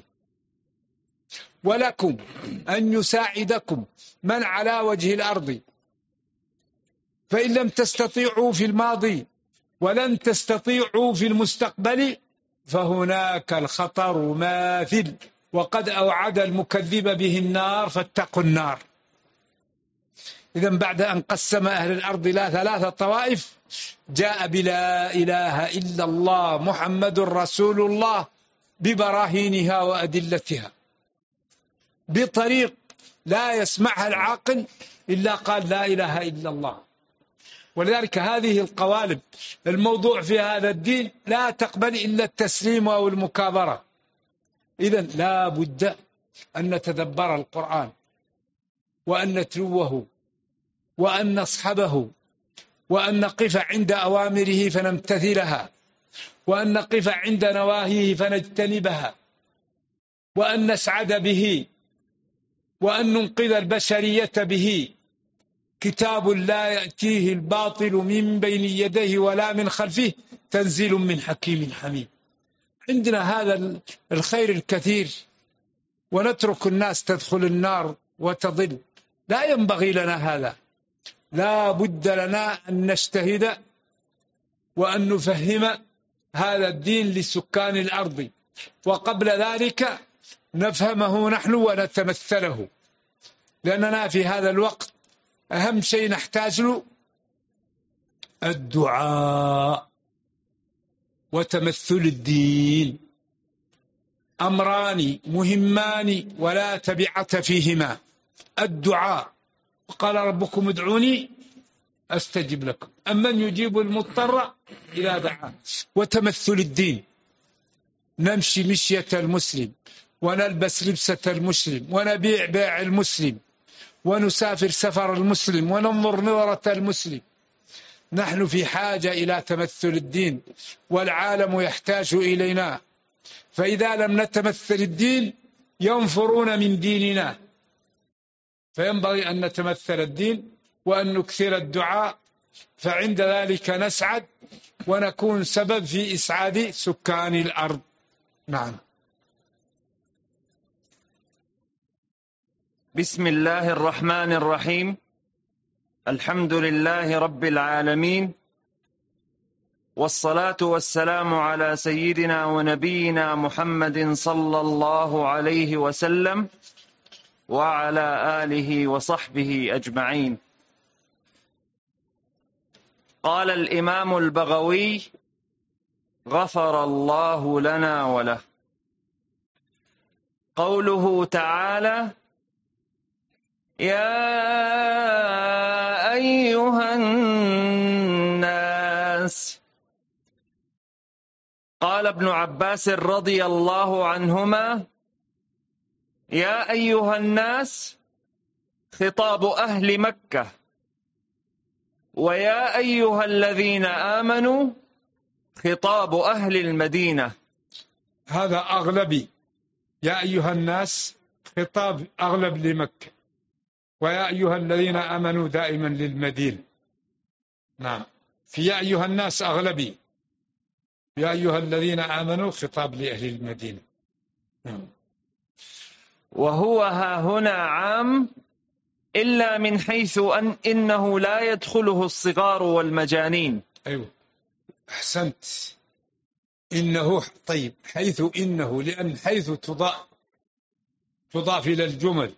ولكم أن يساعدكم من على وجه الأرض، فإن لم تستطيعوا في الماضي ولن تستطيعوا في المستقبل فهناك الخطر ماثل، وقد أوعد المكذب به النار فاتقوا النار. إذا بعد أن قسم أهل الأرض إلى 3 طوائف جاء بلا إله إلا الله محمد رسول الله ببراهينها وأدلتها بطريق لا يسمعها العاقل إلا قال لا إله إلا الله. ولذلك هذه القوالب الموضوع في هذا الدين لا تقبل إلا التسليم أو المكابرة. إذن لا بد أن نتدبر القرآن وأن نتلوه وأن نصحبه وأن نقف عند أوامره فنمتثلها وأن نقف عند نواهيه فنجتنبها وأن نسعد به وأن ننقذ البشرية به. كتاب لا يأتيه الباطل من بين يديه ولا من خلفه تنزيل من حكيم حميد. عندنا هذا الخير الكثير ونترك الناس تدخل النار وتضل. لا ينبغي لنا هذا. لا بد لنا أن نجتهد وأن نفهم هذا الدين لسكان الأرض، وقبل ذلك نفهمه نحن ونتمثله، لأننا في هذا الوقت أهم شيء نحتاج له الدعاء وتمثل الدين. أمران مهمان ولا تبعة فيهما. الدعاء قال ربكم ادعوني أستجب لكم، أمن يجيب المضطر إذا دعاه. وتمثل الدين، نمشي مشية المسلم ونلبس لبسة المسلم ونبيع بيع المسلم ونسافر سفر المسلم وننظر نظرة المسلم. نحن في حاجة إلى تمثل الدين والعالم يحتاج إلينا، فإذا لم نتمثل الدين ينفرون من ديننا. فينبغي أن نتمثل الدين وأن نكثر الدعاء، فعند ذلك نسعد ونكون سبب في إسعاد سكان الأرض. نعم. بسم الله الرحمن الرحيم. الحمد لله رب العالمين، والصلاة والسلام على سيدنا ونبينا محمد صلى الله عليه وسلم وعلى آله وصحبه أجمعين. قال الإمام البغوي غفر الله لنا وله. قوله تعالى: يا أيها الناس. قال ابن عباس رضي الله عنهما: يا أيها الناس خطاب أهل مكة، ويا أيها الذين آمنوا خطاب أهل المدينة. هذا أغلبي. يا أيها الناس خطاب أغلب لمكة، ويا أيها الذين آمنوا دائما للمدينة. نعم، في يا أيها الناس أغلبي، يا أيها الذين آمنوا خطاب لأهل المدينة. نعم. وهو ها هنا عام إلا من حيث إنه لا يدخله الصغار والمجانين. أيوة، أحسنت. إنه طيب، حيث إنه، لأن حيث تضاف إلى الجمل،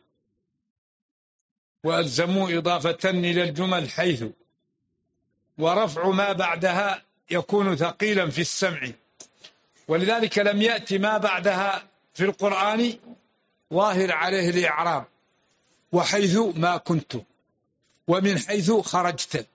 وألزموا إضافة إلى الجمل حيث، ورفع ما بعدها يكون ثقيلا في السمع، ولذلك لم يأتي ما بعدها في القرآن ظاهر عليه الإعراب. وحيث ما كنت، ومن حيث خرجت،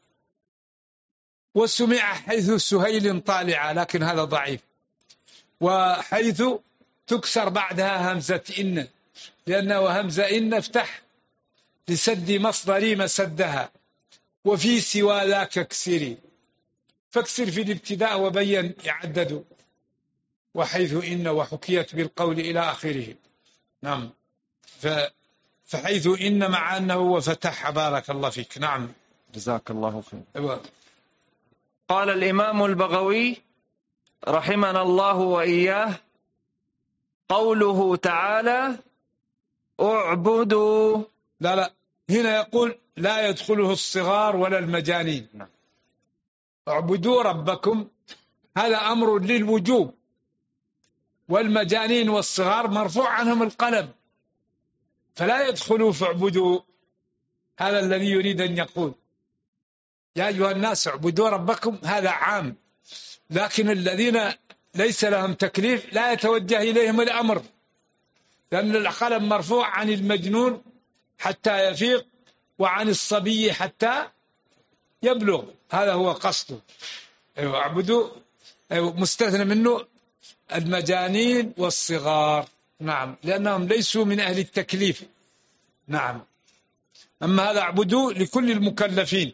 وسمع حيث سهيل طالعة، لكن هذا ضعيف. وحيث تكسر بعدها همزة إن، لأنه همزة إن افتح لسد مصدري مسدها، وفي سوى ذاك اكسري، فاكسر في الابتداء وبين يعدد. وحيث إن وحكيت بالقول إلى آخره. نعم، فحيث إن مع أنه وفتح. بارك الله فيك. نعم، جزاك الله خير. أيوة. قال الإمام البغوي رحمنا الله وإياه: قوله تعالى: اعبدوا. لا، هنا يقول لا يدخله الصغار ولا المجانين. اعبدوا ربكم هذا أمر للوجوب، والمجانين والصغار مرفوع عنهم القلم، فلا يدخلوا في اعبدوا. هذا الذي يريد أن يقول يا أيها الناس اعبدوا ربكم، هذا عام، لكن الذين ليس لهم تكليف لا يتوجه إليهم الأمر، لأن القلم مرفوع عن المجنون حتى يفيق وعن الصبي حتى يبلغ، هذا هو قصده. أيوة اعبدوا، أيوة مستثنى منه المجانين والصغار، نعم، لأنهم ليسوا من أهل التكليف، نعم. أما هذا اعبدوا لكل المكلفين.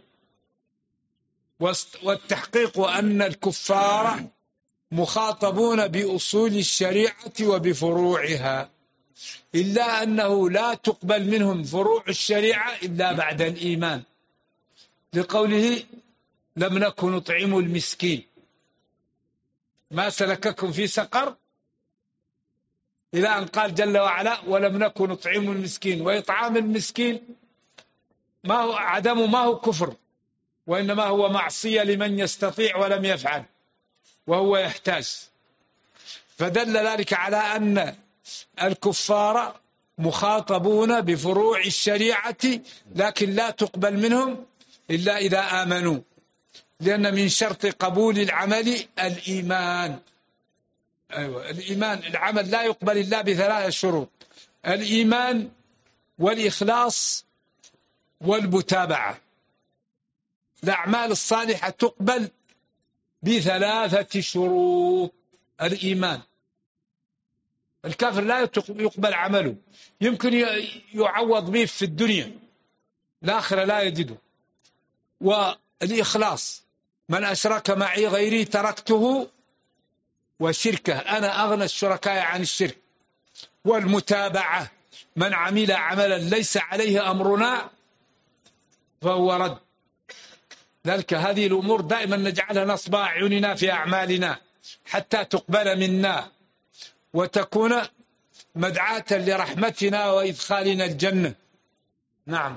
والتحقيق أن الكفار مخاطبون بأصول الشريعة وبفروعها، إلا أنه لا تقبل منهم فروع الشريعة إلا بعد الإيمان، لقوله لم نكن نطعم المسكين. ما سلككم في سقر، إلى أن قال جل وعلا ولم نكن نطعم المسكين. وإطعام المسكين ما هو عدم، ما هو كفر، وإنما هو معصية لمن يستطيع ولم يفعل وهو يحتاج. فدل ذلك على أن الكفار مخاطبون بفروع الشريعة، لكن لا تقبل منهم إلا إذا آمنوا، لأن من شرط قبول العمل الإيمان. أيوة الإيمان، العمل لا يقبل إلا بثلاث شروط: الإيمان والإخلاص والمتابعة. الأعمال الصالحة تقبل بثلاثة شروط: الإيمان، الكافر لا يقبل عمله، يمكن يعوض به في الدنيا، الآخرة لا يجده. والإخلاص، من أشرك معي غيري تركته وشركه، أنا أغنى الشركاء عن الشرك. والمتابعة، من عمل عملا ليس عليه أمرنا فهو رد. ذلك هذه الأمور دائما نجعلها نصب أعيننا في أعمالنا حتى تقبل منا وتكون مدعاة لرحمتنا وإدخالنا الجنة. نعم.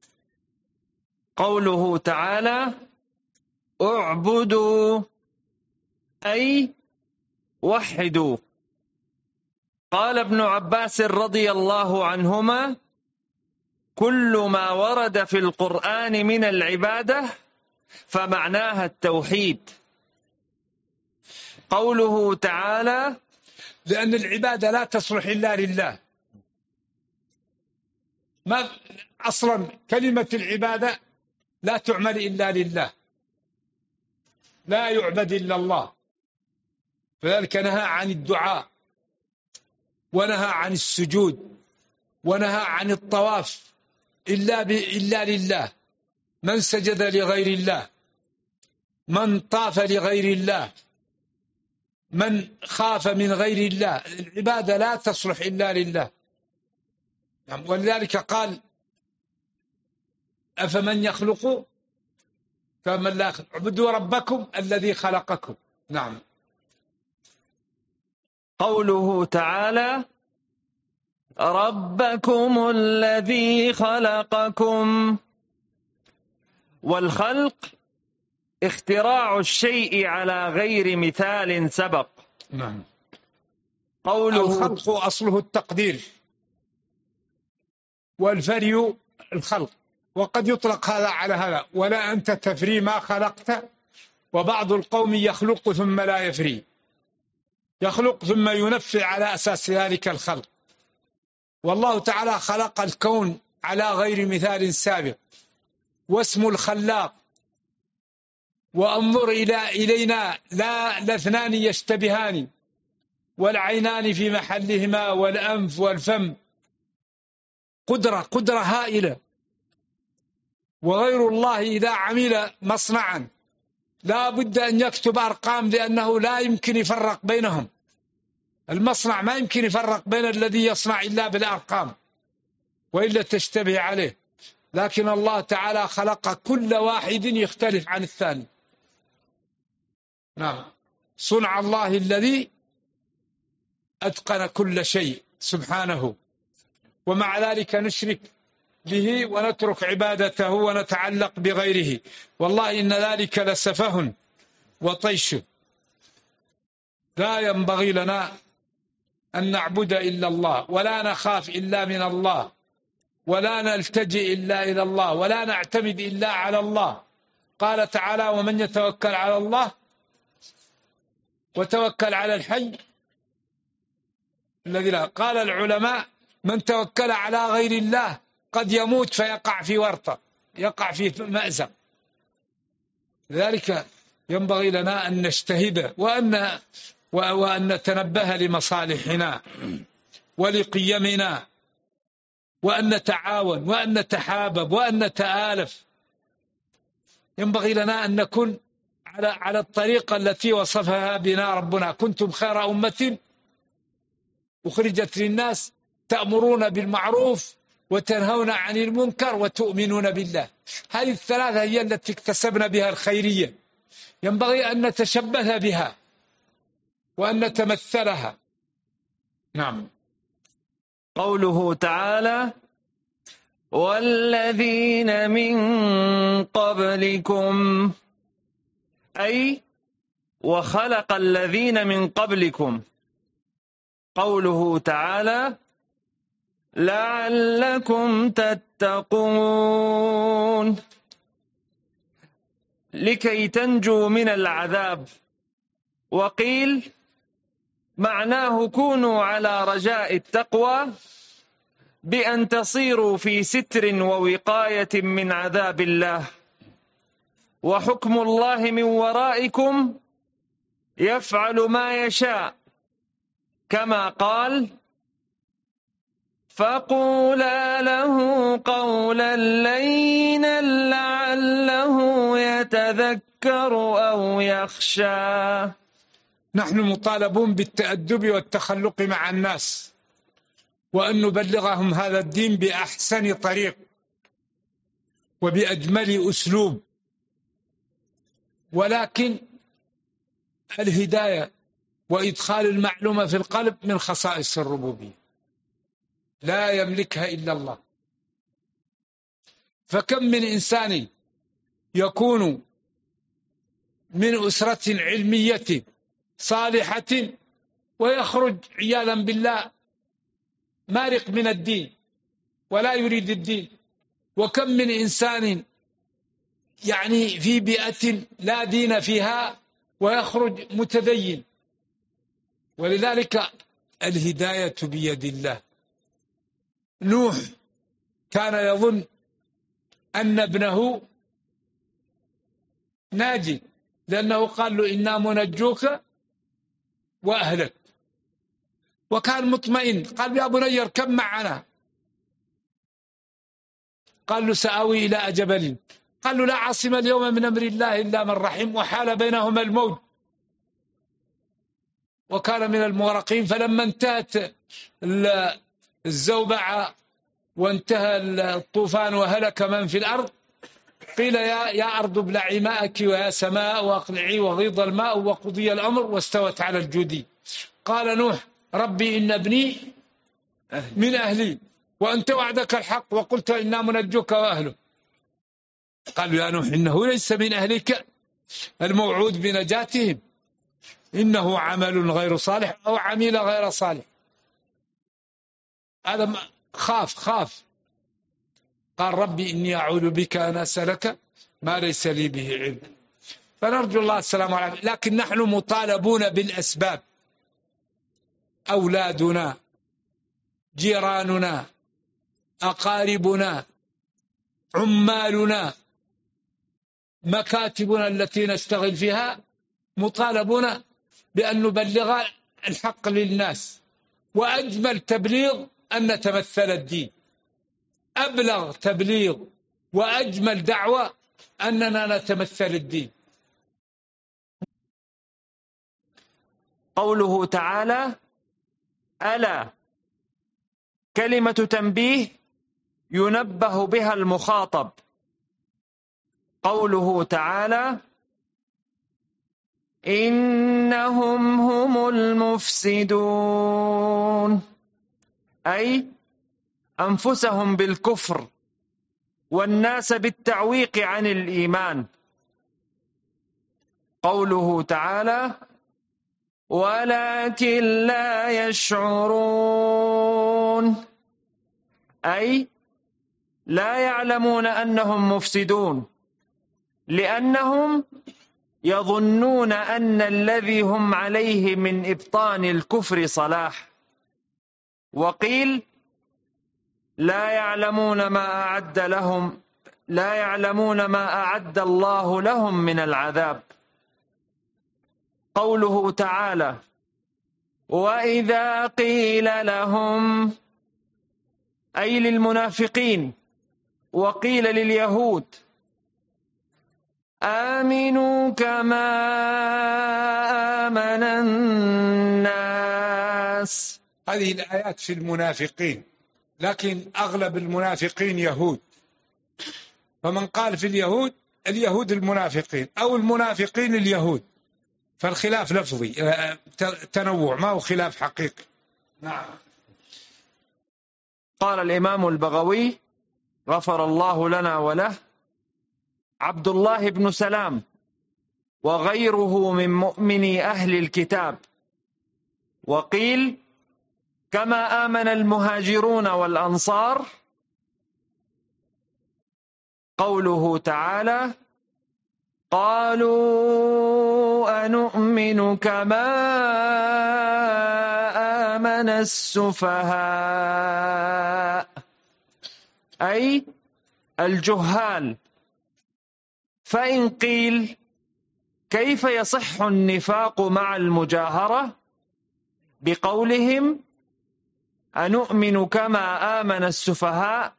قوله تعالى اعبدوا أي وحدوا. قال ابن عباس رضي الله عنهما كل ما ورد في القرآن من العبادة فمعناها التوحيد. قوله تعالى لأن العبادة لا تصلح إلا لله. ما أصلا كلمة العبادة لا تعمل إلا لله، لا يعبد إلا الله. فذلك نهى عن الدعاء، ونهى عن السجود، ونهى عن الطواف إلا لله. من سجد لغير الله، من طاف لغير الله، من خاف من غير الله، العبادة لا تصلح إلا لله. ولذلك قال أفمن يخلق كمن لا يخلق، اعبدوا ربكم الذي خلقكم. نعم. قوله تعالى ربكم الذي خلقكم. والخلق اختراع الشيء على غير مثال سبق. نعم. قوله الخلق أصله التقدير، والفري الخلق، وقد يطلق هذا على هذا، ولا أنت تفري ما خلقت. وبعض القوم يخلق ثم لا يفري، يخلق ثم ينفي على أساس ذلك الخلق. والله تعالى خلق الكون على غير مثال سابق، واسم الخلاق. وانظر إلينا لا الاثنان يشتبهان، والعينان في محلهما، والأنف والفم، قدرة هائلة. وغير الله إذا عمل مصنعا لا بد أن يكتب أرقام، لأنه لا يمكن يفرق بينهم. المصنع ما يمكن يفرق بين الذي يصنع إلا بالأرقام، وإلا تشتبه عليه. لكن الله تعالى خلق كل واحد يختلف عن الثاني. نعم. صنع الله الذي أتقن كل شيء سبحانه، ومع ذلك نشرك به ونترك عبادته ونتعلق بغيره. والله إن ذلك لسفه وطيش. لا ينبغي لنا أن نعبد إلا الله، ولا نخاف إلا من الله، ولا نلتجئ إلا إلى الله، ولا نعتمد إلا على الله. قال تعالى: ومن يتوكل على الله وتوكل على الحي الذي لا. قال العلماء: من توكل على غير الله قد يموت فيقع في ورطة، يقع في مأزق. لذلك ينبغي لنا أن نجتهد وأن نتنبه لمصالحنا ولقيمنا، وأن نتعاون وأن نتحابب وأن نتآلف. ينبغي لنا أن نكون على الطريقة التي وصفها بنا ربنا: كنتم خير أمة أخرجت للناس تأمرون بالمعروف وتنهون عن المنكر وتؤمنون بالله. هذه الثلاثة هي التي اكتسبنا بها الخيرية، ينبغي أن نتشبه بها وأن نتمثلها. نعم. قوله تعالى: والذين من قبلكم، أي وخلق الذين من قبلكم. قوله تعالى: لعلكم تتقون، لكي تنجوا من العذاب. وقيل معناه كونوا على رجاء التقوى بأن تصيروا في ستر ووقاية من عذاب الله، وحكم الله من ورائكم يفعل ما يشاء، كما قال: فقولا له قولا لينا لعله يتذكر أو يخشى. نحن مطالبون بالتأدب والتخلق مع الناس، وأن نبلغهم هذا الدين بأحسن طريق وبأجمل أسلوب. ولكن الهداية وإدخال المعلومة في القلب من خصائص الربوبية، لا يملكها إلا الله. فكم من إنسان يكون من أسرة علمية صالحة ويخرج عياذا بالله مارق من الدين ولا يريد الدين. وكم من إنسان يعني في بيئة لا دين فيها ويخرج متدين. ولذلك الهداية بيد الله. نوح كان يظن أن ابنه ناجي، لأنه قال له: إنا منجوك وأهلك. وكان مطمئن، قال: يا بني اركب معنا. قال له: سآوي إلى جبل. قال له: لا عاصم اليوم من أمر الله إلا من رحم، وحال بينهما الموت وكان من المغرقين. فلما انتهت الزوبعة وانتهى الطوفان وهلك من في الأرض، قيل: يا أرض ابلعي ماءك ويا سماء واقلعي وغيض الماء وقضي الأمر واستوت على الجودي. قال نوح: ربي إن ابني من أهلي وأنت وعدك الحق وقلت إنا منجوك وأهله. قالوا: يا نوح إنه ليس من أهلك الموعود بنجاتهم، إنه عمل غير صالح أو عميل غير صالح. هذا خاف. قال: ربي إني أعوذ بك أن أسألك ما ليس لي به علم. فنرجو الله السلام عليكم. لكن نحن مطالبون بالأسباب. أولادنا، جيراننا، أقاربنا، عمالنا، مكاتبنا التي نشتغل فيها، مطالبون بأن نبلغ الحق للناس. وأجمل تبليغ أن نتمثل الدين. أبلغ تبليغ وأجمل دعوة أننا نتمثل الدين. قوله تعالى: ألا، كلمة تنبيه ينبه بها المخاطب. قوله تعالى: إنهم هم المفسدون، أي أنفسهم بالكفر والناس بالتعويق عن الإيمان. قوله تعالى: ولكن لا يشعرون، أي لا يعلمون أنهم مفسدون، لأنهم يظنون أن الذي هم عليه من إبطان الكفر صلاح. وقيل: لا يعلمون ما أعد الله لهم من العذاب. قوله تعالى: وإذا قيل لهم، أي للمنافقين، وقيل لليهود: آمنوا كما آمن الناس. هذه الآيات في المنافقين، لكن أغلب المنافقين يهود، فمن قال في اليهود المنافقين أو المنافقين اليهود، فالخلاف لفظي تنوع، ما هو خلاف حقيقي. نعم. قال الإمام البغوي غفر الله لنا وله: عبد الله بن سلام وغيره من مؤمني أهل الكتاب. وقيل: كما آمن المهاجرون والأنصار. قوله تعالى: قالوا أنؤمن كما آمن السفهاء، أي الجهال. فإن قيل: كيف يصح النفاق مع المجاهرة؟ بقولهم أنؤمن كما آمن السفهاء.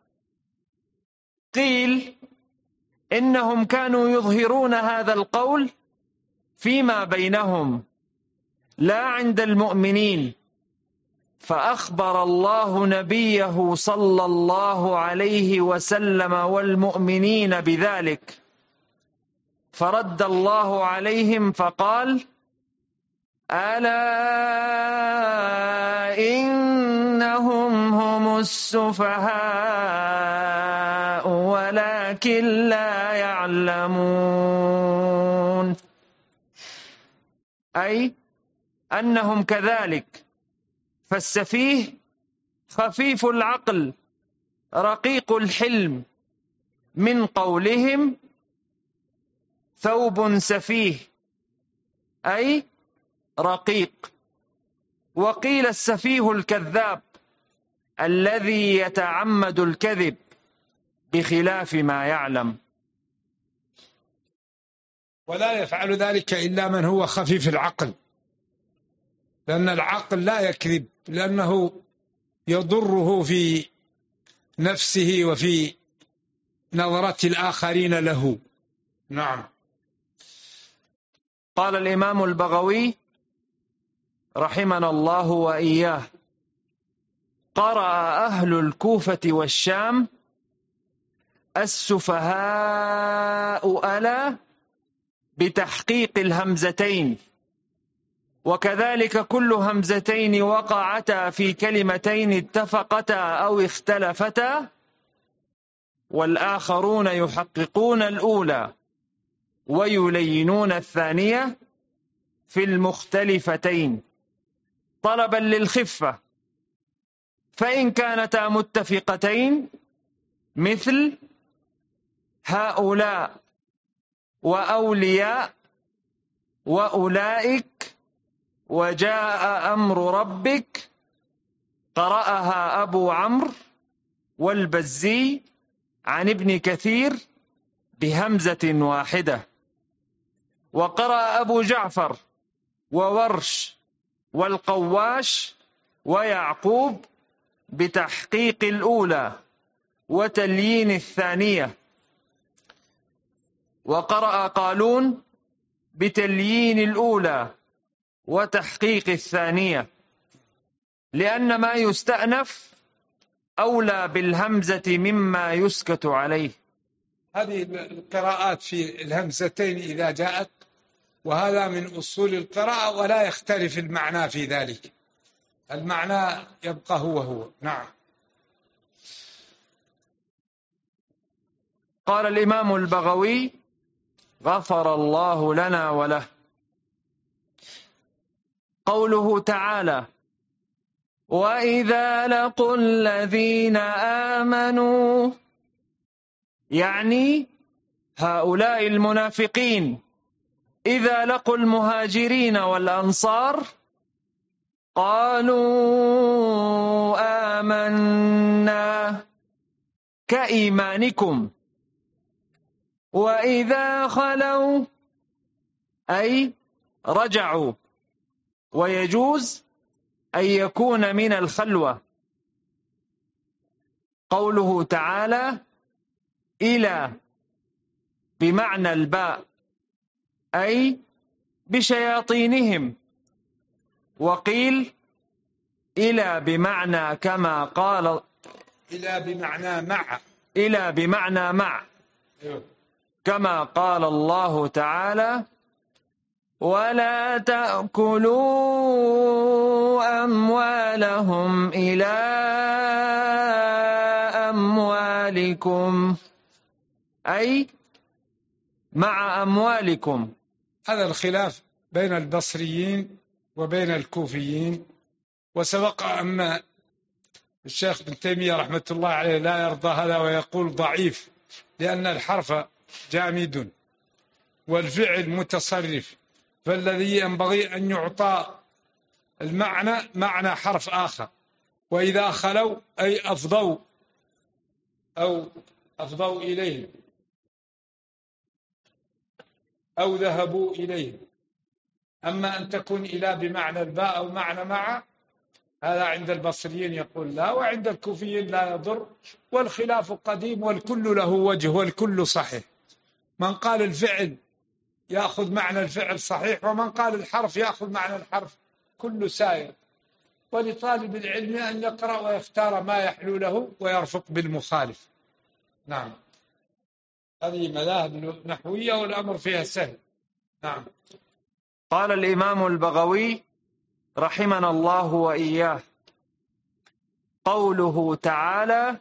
قيل: إنهم كانوا يظهرون هذا القول فيما بينهم لا عند المؤمنين، فأخبر الله نبيه صلى الله عليه وسلم والمؤمنين بذلك، فرد الله عليهم فقال: ألا إنهم هم السفهاء ولكن لا يعلمون، أي أنهم كذلك. فالسفيه خفيف العقل رقيق الحلم، من قولهم ثوب سفيه، أي رقيق. وقيل السفيه الكذاب الذي يتعمد الكذب بخلاف ما يعلم. ولا يفعل ذلك إلا من هو خفيف العقل، لأن العقل لا يكذب، لأنه يضره في نفسه وفي نظرة الآخرين له. نعم. قال الإمام البغوي رحمنا الله وإياه: قرأ أهل الكوفة والشام السفهاء ألا بتحقيق الهمزتين، وكذلك كل همزتين وقعتا في كلمتين اتفقتا أو اختلفتا، والآخرون يحققون الأولى ويلينون الثانية في المختلفتين طلبا للخفة، فإن كانتا متفقتين مثل هؤلاء وأولياء وأولئك وجاء أمر ربك، قرأها أبو عمرو والبزي عن ابن كثير بهمزة واحدة، وقرأ أبو جعفر وورش والقواش ويعقوب بتحقيق الأولى وتليين الثانية، وقرأ قالون بتليين الأولى وتحقيق الثانية، لأن ما يستأنف أولى بالهمزة مما يسكت عليه. هذه القراءات في الهمزتين إذا جاءت، وهذا من أصول القراءة، ولا يختلف المعنى في ذلك، المعنى يبقى هو. نعم. قال الإمام البغوي غفر الله لنا وله. قوله تعالى وإذا لقوا الذين آمنوا، يعني هؤلاء المنافقين إذا لقوا المهاجرين والأنصار قالوا آمنا كإيمانكم، وإذا خلوا أي رجعوا، ويجوز أن يكون من الخلوة. قوله تعالى إلى بمعنى الباء أي بشياطينهم، وقيل إلى بمعنى كما قال إلى بمعنى مع، إلى بمعنى مع، كما قال الله تعالى ولا تأكلوا أموالهم إلى أموالكم أي مع أموالكم. هذا الخلاف بين البصريين وبين الكوفيين، وسبق أن الشيخ ابن تيمية رحمة الله عليه لا يرضى هذا ويقول ضعيف، لأن الحرف جامد والفعل متصرف، فالذي ينبغي أن يعطى المعنى معنى حرف آخر. وإذا خلوا أي أفضوا أو أفضوا إليه أو ذهبوا إليه. أما أن تكون إلى بمعنى الباء أو معنى مع، هذا عند البصريين يقول لا، وعند الكوفيين لا يضر، والخلاف قديم والكل له وجه والكل صحيح. من قال الفعل يأخذ معنى الفعل صحيح، ومن قال الحرف يأخذ معنى الحرف، كل سائر. ولطالب العلم أن يقرأ ويختار ما يحلو له ويرفق بالمخالف. نعم، هذه مذاهب نحوية والأمر فيها سهل. نعم. قال الإمام البغوي رحمنا الله وإياه قوله تعالى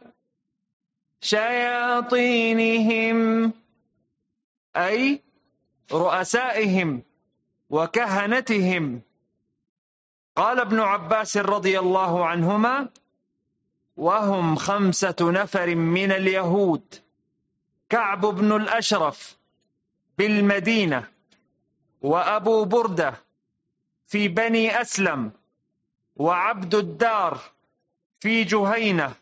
شياطينهم أي رؤسائهم وكهنتهم. قال ابن عباس رضي الله عنهما وهم 5 نفر من اليهود: كعب بن الأشرف بالمدينة، وأبو بردة في بني أسلم، وعبد الدار في جهينة،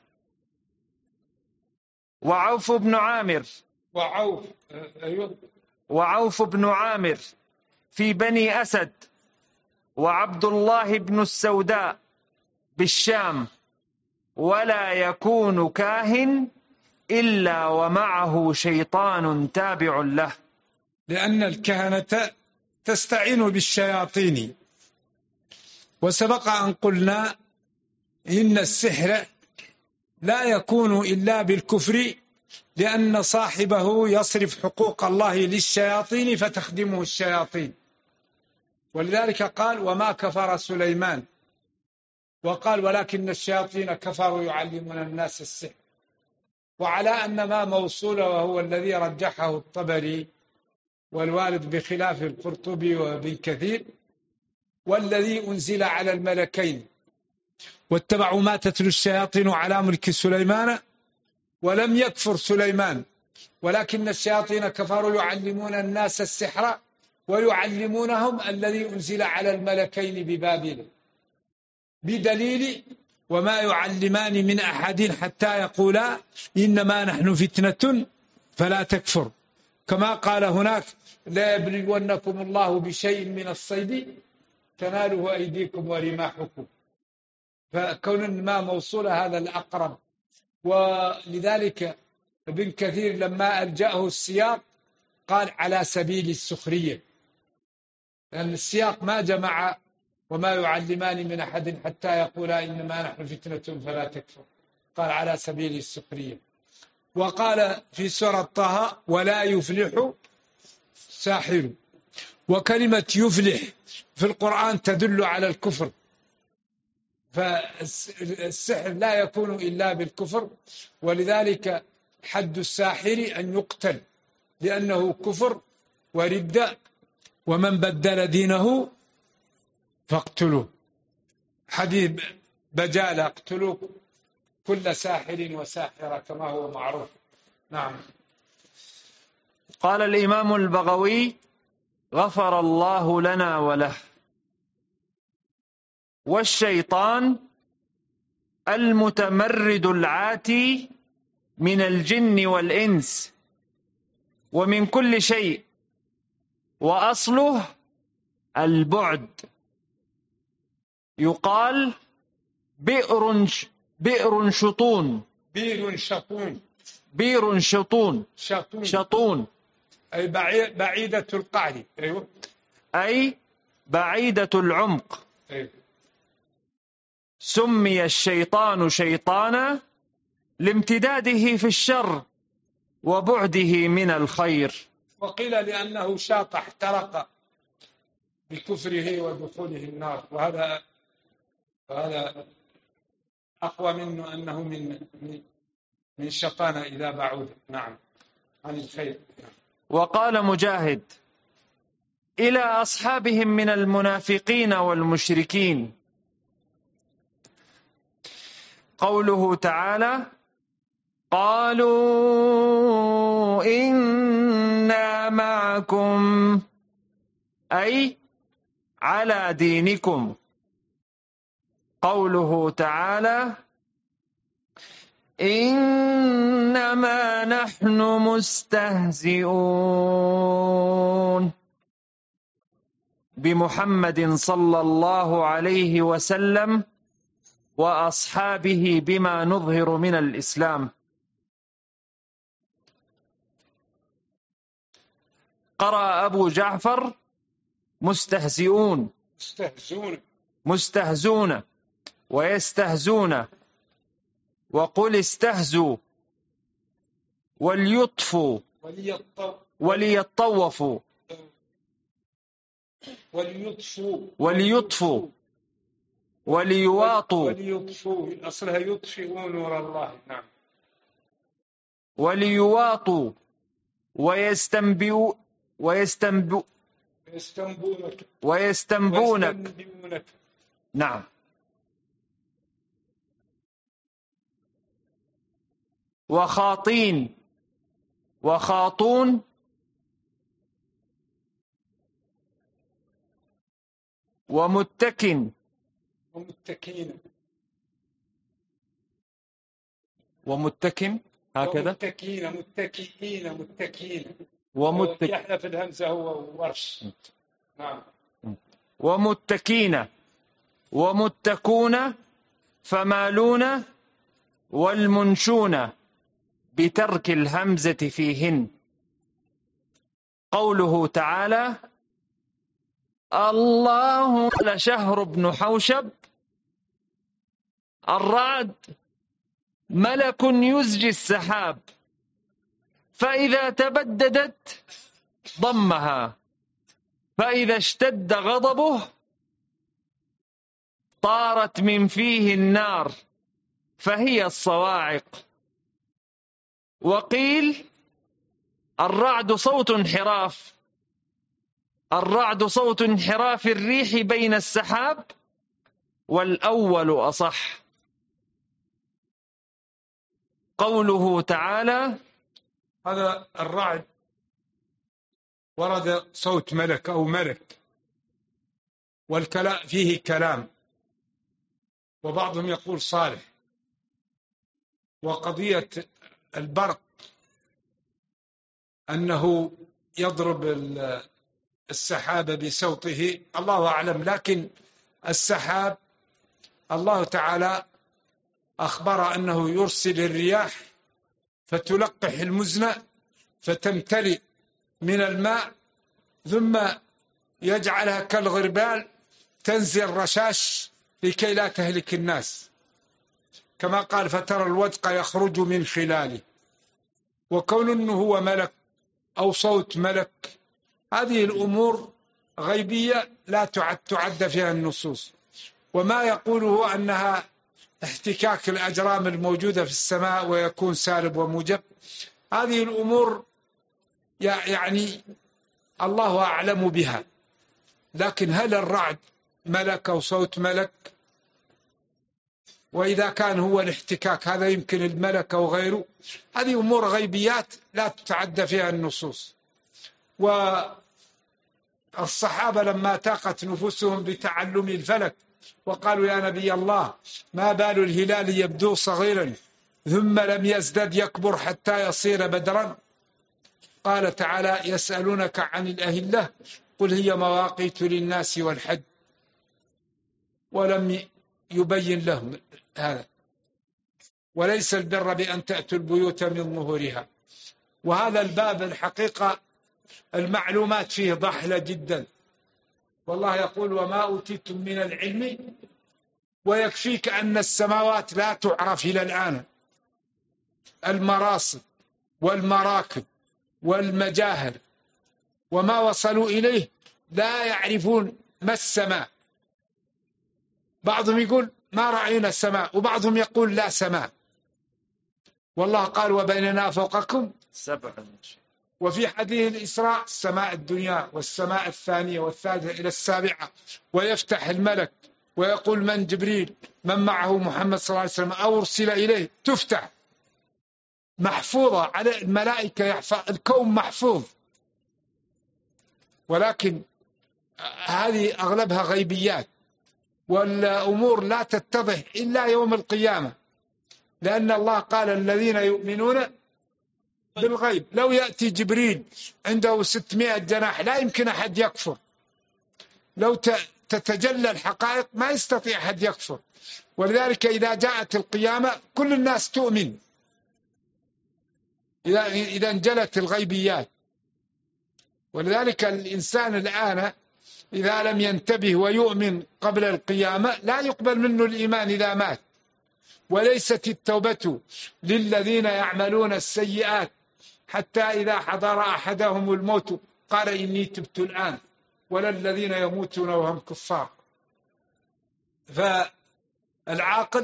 وعوف بن عامر وعوف بن عامر في بني أسد، وعبد الله بن السوداء بالشام. ولا يكون كاهن إلا ومعه شيطان تابع له، لأن الكهنة تستعين بالشياطين. وسبق أن قلنا إن السحر لا يكون إلا بالكفر، لأن صاحبه يصرف حقوق الله للشياطين فتخدمه الشياطين. ولذلك قال وما كفر سليمان، وقال ولكن الشياطين كفروا يعلمون الناس السحر. وعلى أن ما موصول، وهو الذي رجحه الطبري والوالد بخلاف القرطبي وابن كثير، والذي أنزل على الملكين واتبعوا ما تتلو الشياطين على ملك سليمان ولم يكفر سليمان، ولكن الشياطين كفروا يعلمون الناس السحر ويعلمونهم الذي أنزل على الملكين ببابل، بدليل وما يعلمان من أحد حتى يقولا إنما نحن فتنة فلا تكفر. كما قال هناك لا يبلونكم الله بشيء من الصيد تناله أيديكم ورماحكم، فكون ما موصولة هذا الأقرب. ولذلك ابن كثير لما ألجأه السياق قال على سبيل السخرية، لأن السياق ما جمع وما يعلمان من أحد حتى يقولا إنما نحن فتنة فلا تكفر، قال على سبيل السخرية. وقال في سورة طه ولا يفلح ساحر، وكلمة يفلح في القرآن تدل على الكفر، فالسحر لا يكون إلا بالكفر. ولذلك حد الساحر أن يقتل لأنه كفر وردة، ومن بدل دينه فاقتلوه. حديث بجالة: اقتلوا كل ساحر وساحرة كما هو معروف. نعم. قال الإمام البغوي: غفر الله لنا وله. والشيطان المتمرد العاتي من الجن والإنس ومن كل شيء، وأصله البعد. يقال بئر شطون. بئر شطون أي بعيدة القعر. أيوة. أي بعيدة العمق. أيوة. سمي الشيطان شيطانا لامتداده في الشر وبعده من الخير. وقيل لأنه شاط احترق بكفره ودخوله النار، وهذا أقوى منه أنه من شطان إذا بعود. نعم. عن الخير. وقال مجاهد: إلى أصحابهم من المنافقين والمشركين. قوله تعالى: قالوا إنا معكم، أي على دينكم. قوله تعالى: إنما نحن مستهزئون بمحمد صلى الله عليه وسلم وأصحابه بما نظهر من الإسلام. قرأ أبو جعفر: مستهزون ويستهزون، وقل استهزوا وليطفوا وليطوفوا وليطفوا وليواطوا أصلها يطفئوا نور الله. نعم. وليواطوا ويستنبونك. نعم. وخاطون ومتكين هكذا. متكئين ومتكين يحذف الهمزة هو ورش. نعم. ومتكين ومتكون فمالون والمنشون بترك الهمزة فيهن. قوله تعالى: الله لشهر بن حوشب. الرعد ملك يزجي السحاب، فإذا تبددت ضمها، فإذا اشتد غضبه طارت من فيه النار، فهي الصواعق. وقيل: الرعد صوت انحراف الريح بين السحاب، والأول أصح. قوله تعالى: هذا الرعد ورد صوت ملك أو ملك، والكلام فيه كلام، وبعضهم يقول صالح. وقضية البرق أنه يضرب السحاب بصوته الله أعلم، لكن السحاب الله تعالى أخبر أنه يرسل الرياح فتلقح المزن فتمتلئ من الماء، ثم يجعلها كالغربال تنزل رشاش لكي لا تهلك الناس، كما قال: فترى الودق يخرج من خلاله. وكون أنه هو ملك أو صوت ملك، هذه الأمور غيبية لا تعد فيها النصوص. وما يقوله أنها احتكاك الأجرام الموجودة في السماء ويكون سالب وموجب. هذه الأمور يعني الله أعلم بها، لكن هل الرعد ملك أو صوت ملك؟ وإذا كان هو الاحتكاك هذا يمكن الملك أو غيره، هذه أمور غيبيات لا تتعدى فيها النصوص. والصحابة لما تاقت نفوسهم بتعلم الفلك وقالوا يا نبي الله ما بال الهلال يبدو صغيرا ثم لم يزدد يكبر حتى يصير بدرا، قال تعالى يسألونك عن الأهلة قل هي مواقيت للناس والحج، ولم يبين لهم هذا. وليس البر بأن تأتوا البيوت من ظهورها. وهذا الباب الحقيقة المعلومات فيه ضحلة جدا. والله يقول وما أوتيتم من العلم، ويكفيك أن السماوات لا تعرف إلى الآن، المراصد والمراكب والمجاهر وما وصلوا إليه لا يعرفون ما السماء. بعضهم يقول ما رأينا السماء، وبعضهم يقول لا سماء. والله قال وبيننا فوقكم سبع. وفي حديث الإسراء السماء الدنيا والسماء الثانية والثالثة إلى السابعة، ويفتح الملك ويقول من جبريل من معه محمد صلى الله عليه وسلم أو أرسل إليه، تفتح محفوظة على الملائكة، يحفظ الكون محفوظ. ولكن هذه أغلبها غيبيات، والأمور لا تتضح إلا يوم القيامة، لأن الله قال الذين يؤمنون بالغيب. لو يأتي جبريل عنده 600 جناح لا يمكن أحد يكفر. لو تتجلى الحقائق ما يستطيع أحد يكفر. ولذلك إذا جاءت القيامة كل الناس تؤمن إذا انجلت الغيبيات. ولذلك الإنسان الآن إذا لم ينتبه ويؤمن قبل القيامة لا يقبل منه الإيمان إذا مات. وليست التوبة للذين يعملون السيئات حتى إذا حضر أحدهم الموت قال إني تبت الآن، ولا الذين يموتون وهم كفار. فالعاقل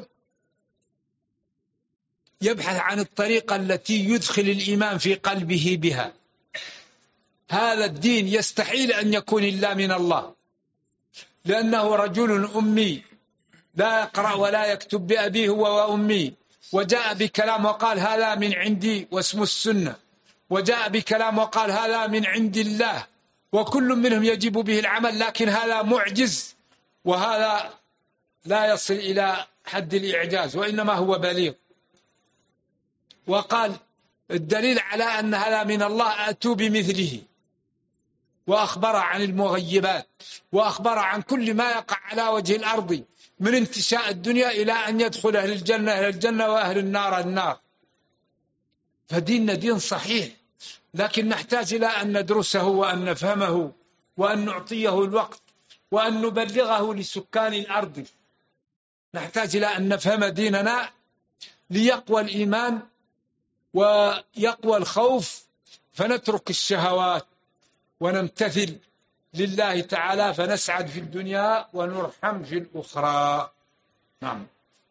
يبحث عن الطريقة التي يدخل الإيمان في قلبه بها. هذا الدين يستحيل أن يكون إلا من الله، لأنه رجل أمي لا يقرأ ولا يكتب بأبيه هو وأمي، وجاء بكلام وقال هذا من عندي واسم السنة، وجاء بكلام وقال هذا من عند الله، وكل منهم يجب به العمل، لكن هذا معجز وهذا لا يصل إلى حد الإعجاز وإنما هو بليغ. وقال الدليل على أن هذا من الله أتوا بمثله، وأخبر عن المغيبات، وأخبر عن كل ما يقع على وجه الأرض من انتشاء الدنيا إلى أن يدخل أهل الجنة إلى الجنة وأهل النار النار. فديننا دين صحيح، لكن نحتاج إلى أن ندرسه وأن نفهمه وأن نعطيه الوقت وأن نبلغه لسكان الأرض. نحتاج إلى أن نفهم ديننا ليقوى الإيمان ويقوى الخوف، فنترك الشهوات ونمتثل لله تعالى فنسعد في الدنيا ونرحم في الأخرى. نعم.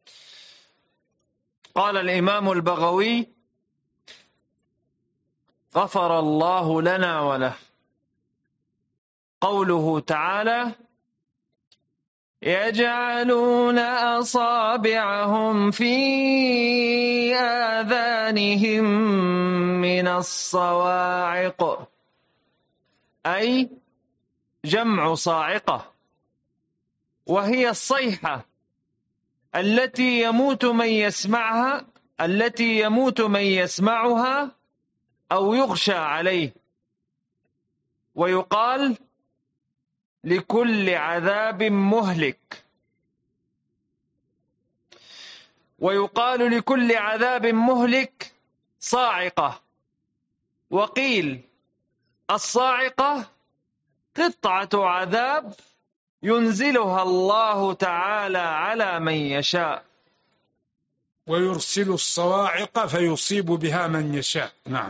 قال الإمام البغوي غفر الله لنا وله. قوله تعالى يجعلون أصابعهم في آذانهم من الصواعق، أي جمع صاعقة، وهي الصيحة التي يموت من يسمعها أو يغشى عليه. ويقال لكل عذاب مهلك، ويقال لكل عذاب مهلك صاعقة. وقيل الصاعقة قطعة عذاب ينزلها الله تعالى على من يشاء، ويرسل الصواعق فيصيب بها من يشاء. نعم.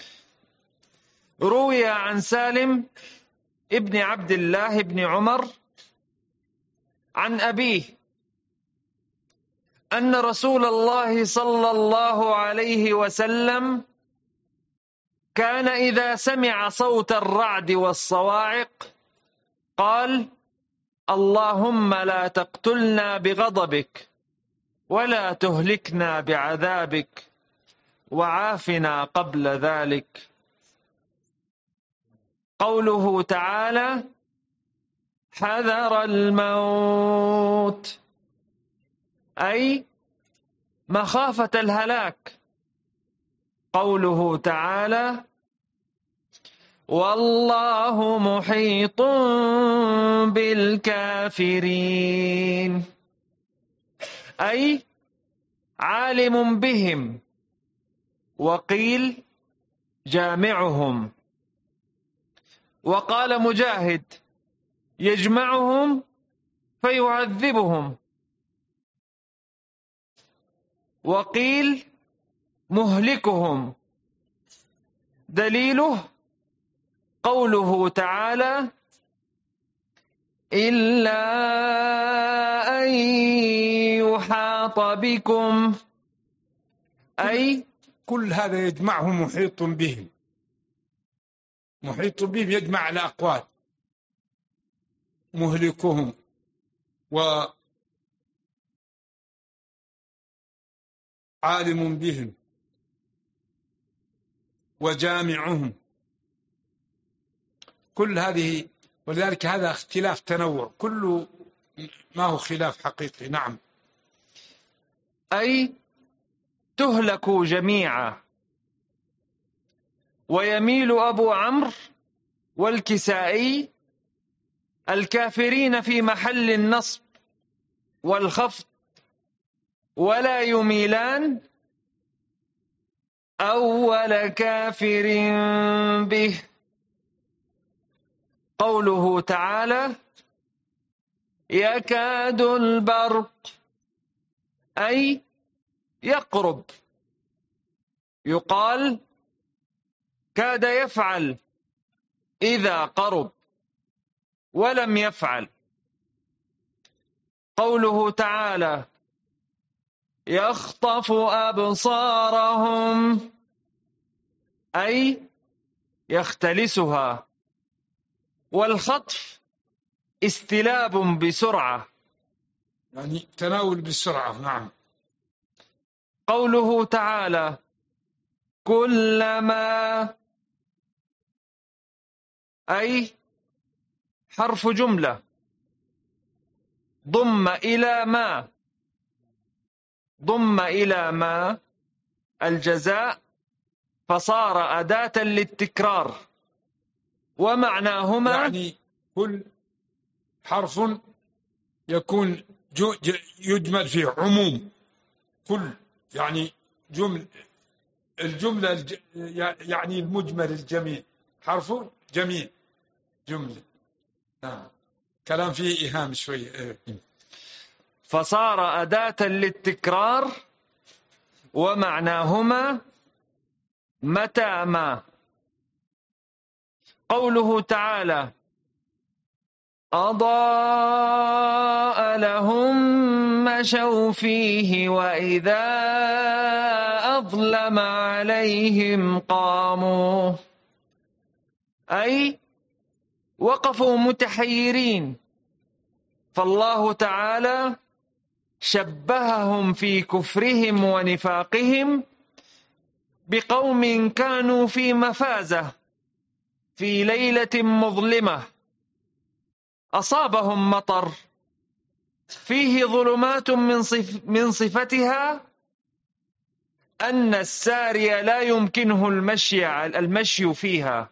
روي عن سالم ابن عبد الله بن عمر عن أبيه أن رسول الله صلى الله عليه وسلم كان إذا سمع صوت الرعد والصواعق قال: اللهم لا تقتلنا بغضبك ولا تهلكنا بعذابك وعافنا قبل ذلك. قوله تعالى: حذر الموت، أي مخافة الهلاك. قوله تعالى: والله محيط بالكافرين، أي عالم بهم. وقيل جامعهم. وقال مجاهد: يجمعهم فيعذبهم. وقيل مهلكهم. دليله قوله تعالى: إلا أن يحاط بكم، أي كل هذا يجمعه محيط بهم. محيط بهم يجمع الأقوال: مهلكهم وعالم بهم وجامعهم. كل هذه، ولذلك هذا اختلاف تنوع، كله ما هو خلاف حقيقي. نعم. أي تهلكوا جميعا. ويميل أبو عمرو والكسائي الكافرين في محل النصب والخفض، ولا يميلان أول كافر به. قوله تعالى: يكاد البرق، أي يقرب. يقال كاد يفعل إذا قرب ولم يفعل. قوله تعالى: يخطف أبصارهم، أي يختلسها. والخطف استلاب بسرعة، يعني تناول بسرعة. نعم. قوله تعالى: كلما، أي حرف جملة ضم إلى ما الجزاء فصار أداة للتكرار. ومعناهما يعني كل حرف يكون يجمل فيه عموم. كل يعني الجملة يعني المجمل الجميل، حرف جميل جملة. نعم. كلام فيه إيهام شوية. فصار أداة للتكرار. ومعناهما متى ما. قوله تعالى: أضاء لهم مشوا فيه وإذا أظلم عليهم قاموا، أي وقفوا متحيرين. فالله تعالى شبههم في كفرهم ونفاقهم بقوم كانوا في مفازة في ليلة مظلمة، أصابهم مطر فيه ظلمات من صفتها أن الساري لا يمكنه المشي فيها،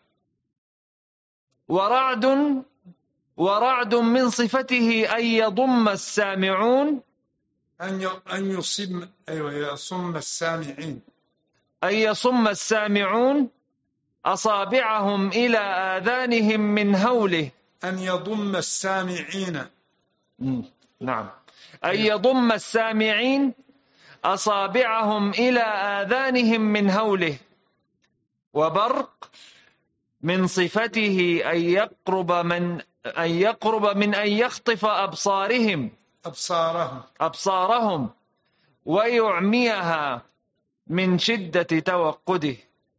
ورعد من صفته أن يضم السامعون، أن يصم، أيوة، يصم السامعين، أن يصم السامعون أصابعهم إلى آذانهم من هوله. أن يضم السامعين. نعم. أن يضم السامعين أصابعهم إلى آذانهم من هوله. وبرق من صفته أن يقرب من أن يخطف أبصارهم، ويعميها من شدة توقده.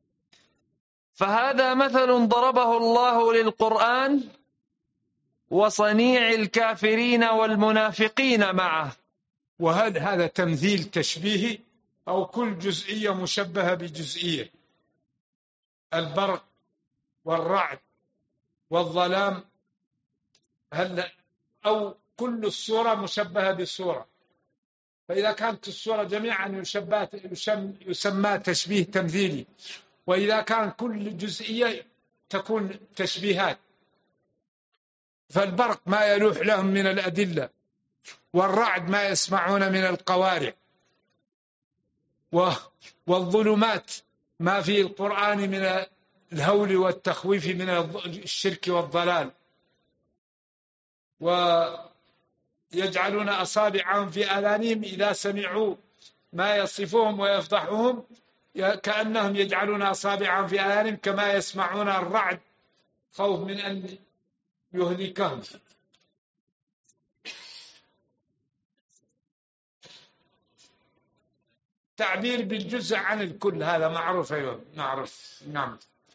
فهذا مثل ضربه الله للقرآن وصنيع الكافرين والمنافقين معه. وهل هذا تمثيل تشبيهي أو كل جزئية مشبهة بجزئية؟ البرق والرعد والظلام، أو كل الصورة مشبهة بصورة؟ فإذا كانت الصورة جميعا يسمى تشبيه تمثيلي، وإذا كان كل جزئية تكون تشبيهات. فالبرق ما يلوح لهم من الأدلة، والرعد ما يسمعون من القوارع، والظلمات ما في القرآن من الهول والتخويف من الشرك والضلال. ويجعلون أصابعهم في آذانهم إذا سمعوا ما يصفهم ويفضحهم، كأنهم يجعلون أصابعهم في آذانهم كما يسمعون الرعد خوف من أن يهلكهم. تعبير بالجزء عن الكل هذا معروف. أيوة نعرف. نعم.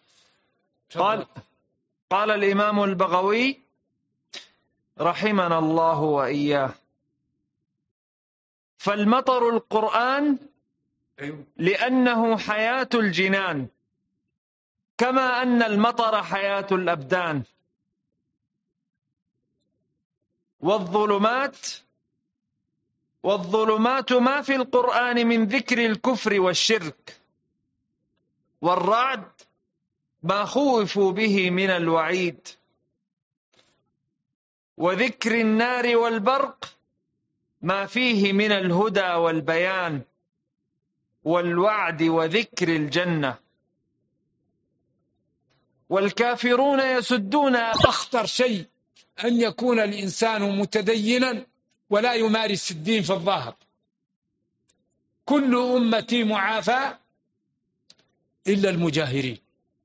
قال الإمام البغوي رحمنا الله وإياه: فالمطر القرآن لأنه حياة الجنان، كما أن المطر حياة الأبدان. والظلمات ما في القرآن من ذكر الكفر والشرك، والرعد ما خوفوا به من الوعيد، وذكر النار والبرق ما فيه من الهدى والبيان، والوعد وذكر الجنة. والكافرون يسدون. أخطر شيء أن يكون الإنسان متدينا ولا يمارس الدين في الظاهر. كل أمتي معافى إلا المجاهرين.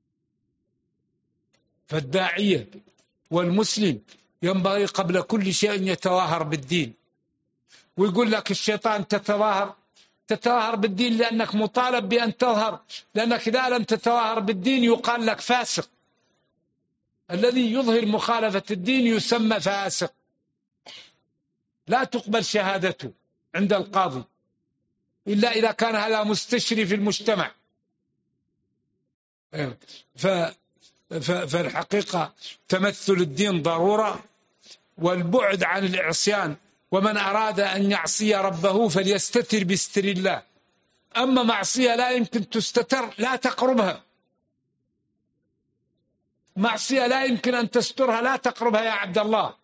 فالداعية والمسلم ينبغي قبل كل شيء أن يتظاهر بالدين. ويقول لك الشيطان تتظاهر بالدين لأنك مطالب بأن تظهر، لأنك إذا لم تتظاهر بالدين يقال لك فاسق. الذي يظهر مخالفة الدين يسمى فاسق، لا تقبل شهادته عند القاضي إلا إذا كان هذا مستشري في المجتمع. فالحقيقة تمثل الدين ضرورة، والبعد عن العصيان. ومن أراد أن يعصي ربه فليستتر بستر الله. أما معصية لا يمكن تستتر لا تقربها. معصية لا يمكن أن تسترها لا تقربها يا عبد الله.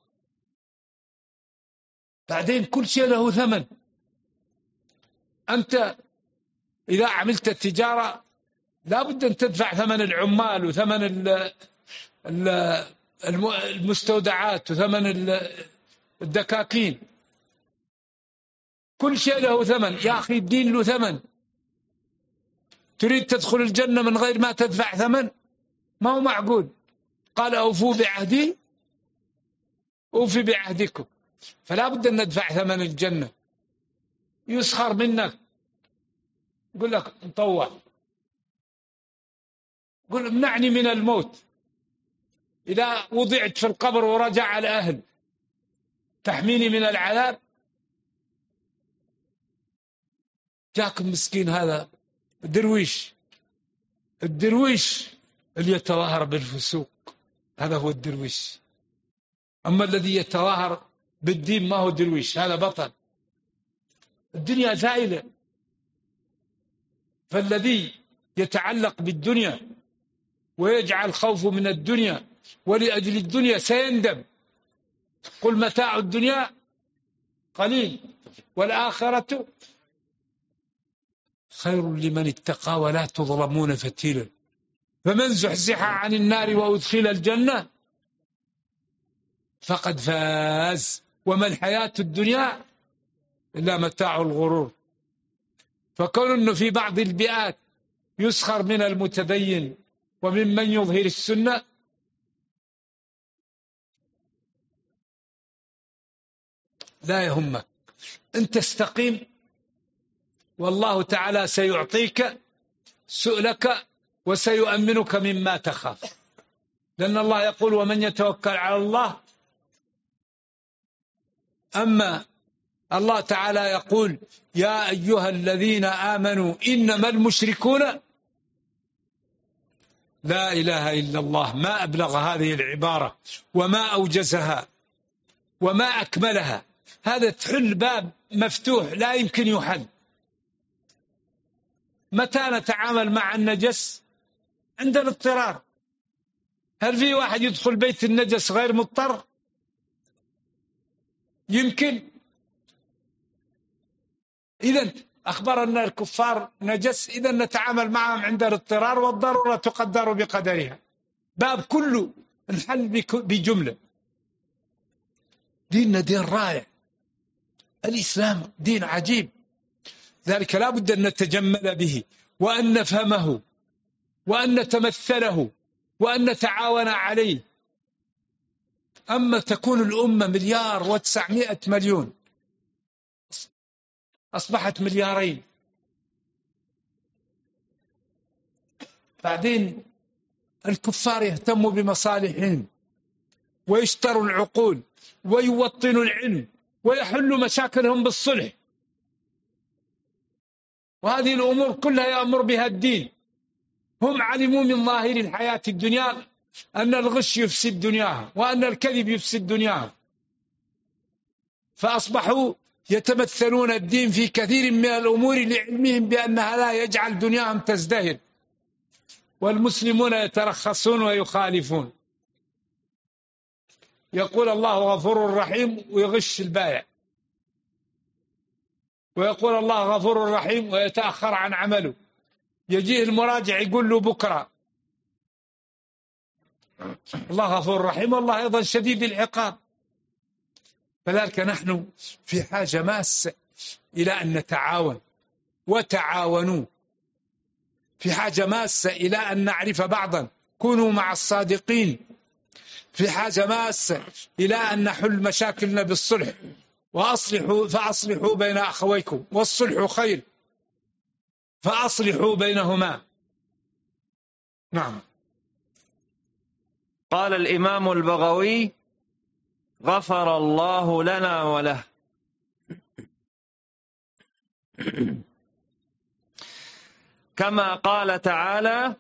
بعدين كل شيء له ثمن. أنت إذا عملت التجارة لا بد أن تدفع ثمن العمال وثمن المستودعات وثمن الدكاكين. كل شيء له ثمن يا أخي. الدين له ثمن. تريد تدخل الجنة من غير ما تدفع ثمن؟ ما هو معقول. قال أوفوا بعهدي أوفي بعهدكم. فلا بد أن ندفع ثمن الجنة. يسخر منك، يقول لك مطوع، قل امنعني من الموت. إذا وضعت في القبر ورجع الأهل تحميني من العذاب؟ جاك مسكين هذا الدرويش اللي يتظاهر بالفسوق، هذا هو الدرويش. أما الذي يتظاهر بالدين ما هو درويش، هذا بطل. الدنيا زائلة. فالذي يتعلق بالدنيا ويجعل خوفه من الدنيا ولأجل الدنيا سيندم. قل متاع الدنيا قليل والآخرة خير لمن اتقى ولا تظلمون فتيلا. فمن زحزح عن النار وأدخل الجنة فقد فاز، وما الحياة الدنيا إلا متاع الغرور. فكون أنه في بعض البيئات يسخر من المتدين وممن يظهر السنة، لا يهمك. أنت استقيم والله تعالى سيعطيك سؤلك وسيؤمنك مما تخاف، لأن الله يقول ومن يتوكل على الله. أما الله تعالى يقول يا أيها الذين آمنوا إنما المشركون، لا إله إلا الله، ما أبلغ هذه العبارة وما أوجزها وما أكملها. هذا تحل باب مفتوح لا يمكن يحل. متى نتعامل مع النجس؟ عند الاضطرار. هل في واحد يدخل بيت النجس غير مضطر؟ يمكن. إذن أخبر أن الكفار نجس، إذن نتعامل معهم عند الاضطرار، والضرورة تقدر بقدرها. باب كله انحل بجملة. ديننا دين رائع، الإسلام دين عجيب، ذلك لا بد أن نتجمل به وأن نفهمه وأن نتمثله وأن نتعاون عليه. أما تكون الأمة 1,900,000,000 أصبحت 2,000,000,000. بعدين الكفار يهتموا بمصالحهم ويشتروا العقول ويوطنوا العلم ويحلوا مشاكلهم بالصلح، وهذه الأمور كلها يأمر بها الدين. هم علموا من ظاهر الحياة الدنيا أن الغش يفسد دنياها وأن الكذب يفسد دنياها، فأصبحوا يتمثلون الدين في كثير من الأمور لعلمهم بأنها لا يجعل دنياهم تزدهر، والمسلمون يترخصون ويخالفون. يقول الله غفور رحيم ويغش البائع، ويقول الله غفور رحيم ويتأخر عن عمله. يجيه المراجع يقول له بكرة. الله غفور رحيم والله أيضا شديد العقاب. فذلك نحن في حاجة ماسة إلى أن نتعاون، وتعاونوا. في حاجة ماسة إلى أن نعرف بعضا، كونوا مع الصادقين. في حاجة ماسة إلى أن نحل مشاكلنا بالصلح، فأصلحوا بين أخويكم، والصلح خير، فأصلحوا بينهما. نعم. قال الإمام البغوي غفر الله لنا وله. كما قال تعالى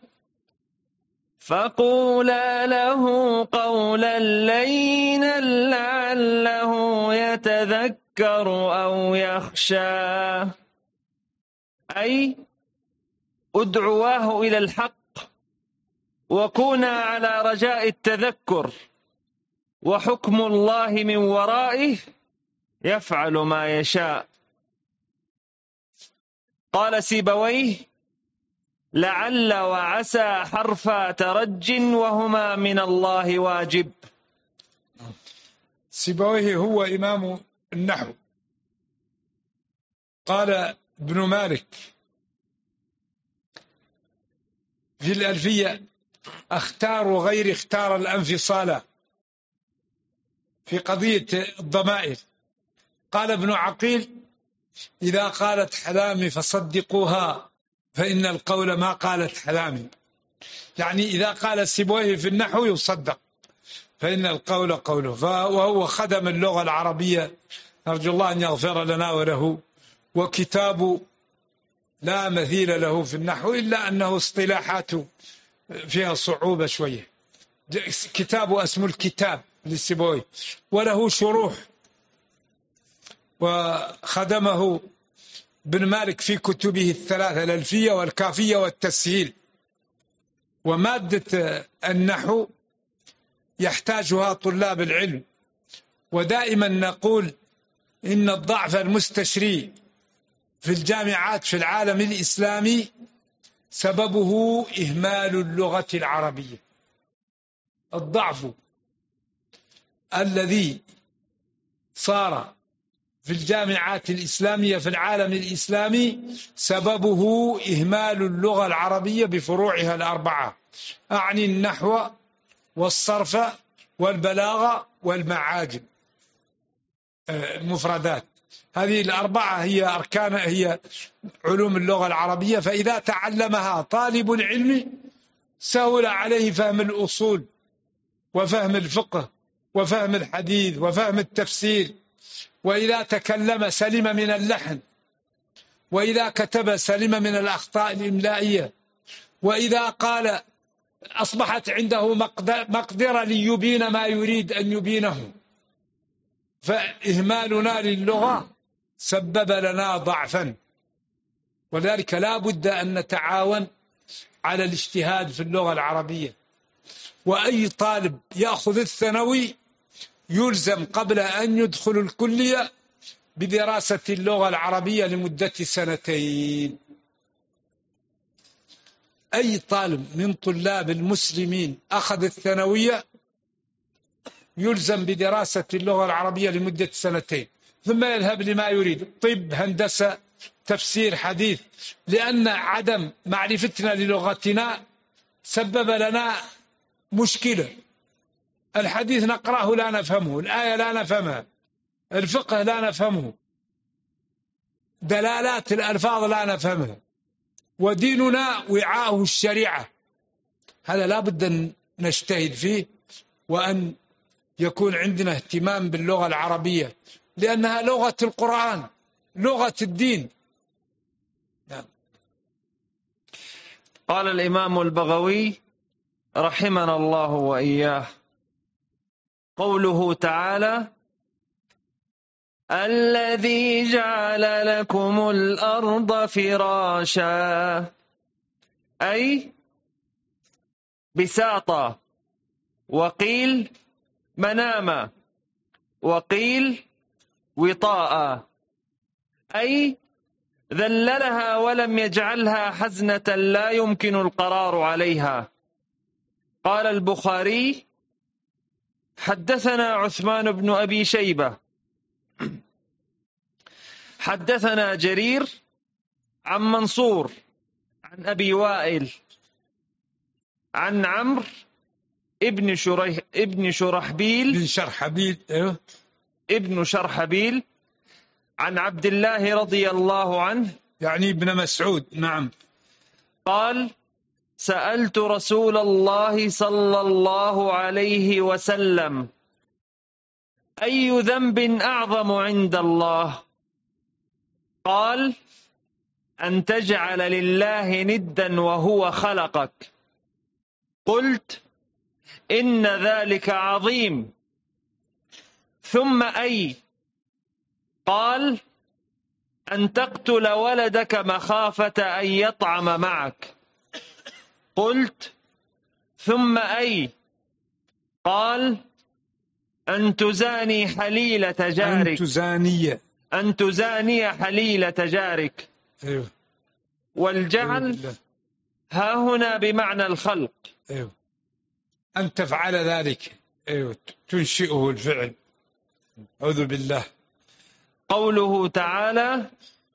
فقولا له قولا لينا لعله يتذكر أو يخشى، أي ادعواه إلى الحق وكونا على رجاء التذكر، وحكم الله من ورائه يفعل ما يشاء. قال سيبويه لعل وعسى حرف ترج وهما من الله واجب. سيبويه هو إمام النحو. قال ابن مالك في الألفية اختار غير اختار الانفصال في قضية الضمائر. قال ابن عقيل إذا قالت حلامي فصدقوها فإن القول ما قالت حلامي، يعني إذا قال سيبويه في النحو يصدق، فإن القول قوله. وهو خدم اللغة العربية، نرجو الله أن يغفر لنا وله. وكتاب لا مثيل له في النحو، إلا أنه اصطلاحاته فيها صعوبة شوية. كتابه اسمه الكتاب للسيبويه، وله شروح، وخدمه ابن مالك في كتبه الثلاثة الألفية والكافية والتسهيل. ومادة النحو يحتاجها طلاب العلم، ودائما نقول إن الضعف المستشري في الجامعات في العالم الإسلامي سببه إهمال اللغة العربية. الضعف الذي صار في الجامعات الإسلامية في العالم الإسلامي سببه إهمال اللغة العربية بفروعها الأربعة، أعني النحو والصرف والبلاغة والمعاجم، المفردات. هذه الأربعة هي أركان، هي علوم اللغة العربية. فإذا تعلمها طالب العلم سهل عليه فهم الأصول وفهم الفقه وفهم الحديث وفهم التفسير. وإذا تكلم سلم من اللحن، وإذا كتب سلم من الأخطاء الإملائية، وإذا قال أصبحت عنده مقدرة ليبين ما يريد أن يبينه. فإهمالنا للغة سبب لنا ضعفا، ولذلك لا بد أن نتعاون على الاجتهاد في اللغة العربية. وأي طالب يأخذ الثانوي يلزم قبل أن يدخل الكلية بدراسة اللغة العربية لمدة 2 سنين. أي طالب من طلاب المسلمين أخذ الثانوية يلزم بدراسة اللغة العربية لمدة 2 سنين، ثم يذهب لما يريد، طب، هندسة، تفسير، حديث. لأن عدم معرفتنا للغتنا سبب لنا مشكلة. الحديث نقرأه لا نفهمه، الآية لا نفهمها، الفقه لا نفهمه، دلالات الألفاظ لا نفهمها. وديننا وعاءه الشريعة. هذا لا بد أن نجتهد فيه، وأن يكون عندنا اهتمام باللغة العربية، لأنها لغة القرآن، لغة الدين. نعم. قال الإمام البغوي رحمنا الله وإياه: قوله تعالى: الذي جعل لكم الأرض فراشا، أي بساطا، وقيل مناما، وقيل وطاء، أي ذللها ولم يجعلها حزنة لا يمكن القرار عليها. قال البخاري: حدثنا عثمان بن أبي شيبة حدثنا جرير عن منصور عن أبي وائل عن عمرو ابن شرحبيل عن عبد الله رضي الله عنه، يعني ابن مسعود. نعم. قال: سألت رسول الله صلى الله عليه وسلم: أي ذنب أعظم عند الله؟ قال: أن تجعل لله ندا وهو خلقك. قلت: إن ذلك عظيم. ثم أي؟ قال: أن تقتل ولدك مخافة أن يطعم معك. قلت: ثم أي؟ قال: أن تزاني حليلة جارك. أن تزاني حليلة جارك. أيوه. والجعل ها هنا بمعنى الخلق. أيوه. أن تفعل ذلك. أيوه. تنشئه الفعل. أعوذ بالله. قوله تعالى: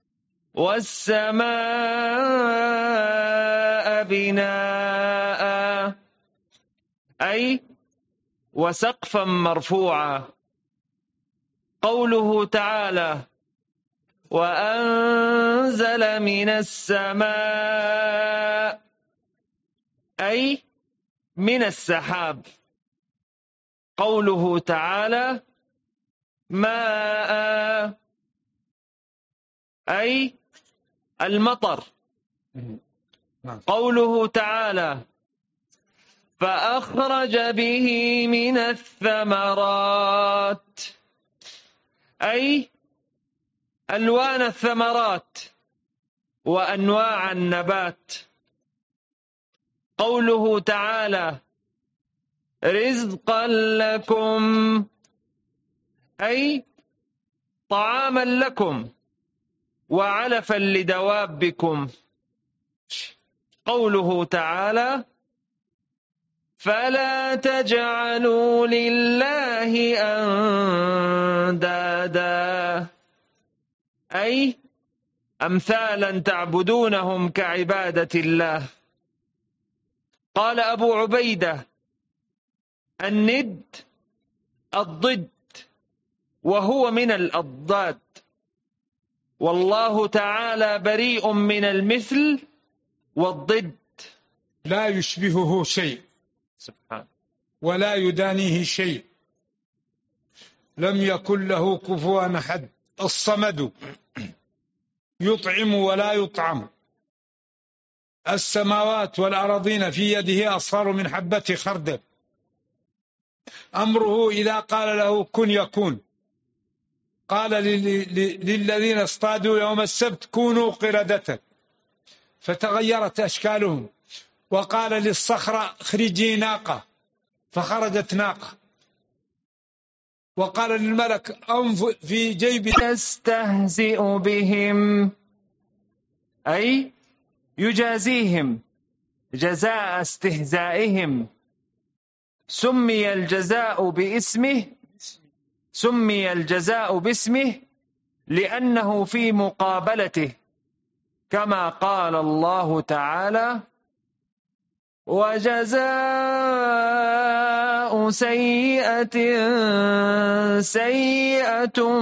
والسماء بناء، أي وسقفا مرفوعا. قوله تعالى: وأنزل من السماء، أي من السحاب. قوله تعالى: ماء، أي المطر. قوله تعالى: فأخرج به من الثمرات، أي ألوان الثمرات وأنواع النبات. قوله تعالى: رزقا لكم، أي طعاما لكم وعلفا لدوابكم. قوله تعالى: فلا تجعلوا لله أندادا، أي أمثالا تعبدونهم كعبادة الله. قال أبو عبيدة: الند الضد، وهو من الأضداد. والله تعالى بريء من المثل والضد، لا يشبهه شيء سبحانه، ولا يدانيه شيء، لم يكن له كفوا أحد. الصمد يطعم ولا يطعم، السماوات والأراضين في يده أصغر من حبة خردل، أمره إذا قال له كن يكون. قال للذين اصطادوا يوم السبت كونوا قردة فتغيرت أشكالهم، وقال للصخرة اخرجي ناقة فخرجت ناقة، وقال للملك أنف في جيب يستهزئ بهم أي يجازيهم جزاء استهزائهم. سمي الجزاء باسمه لأنه في مقابلته، كما قال الله تعالى وجزاء سيئة سيئة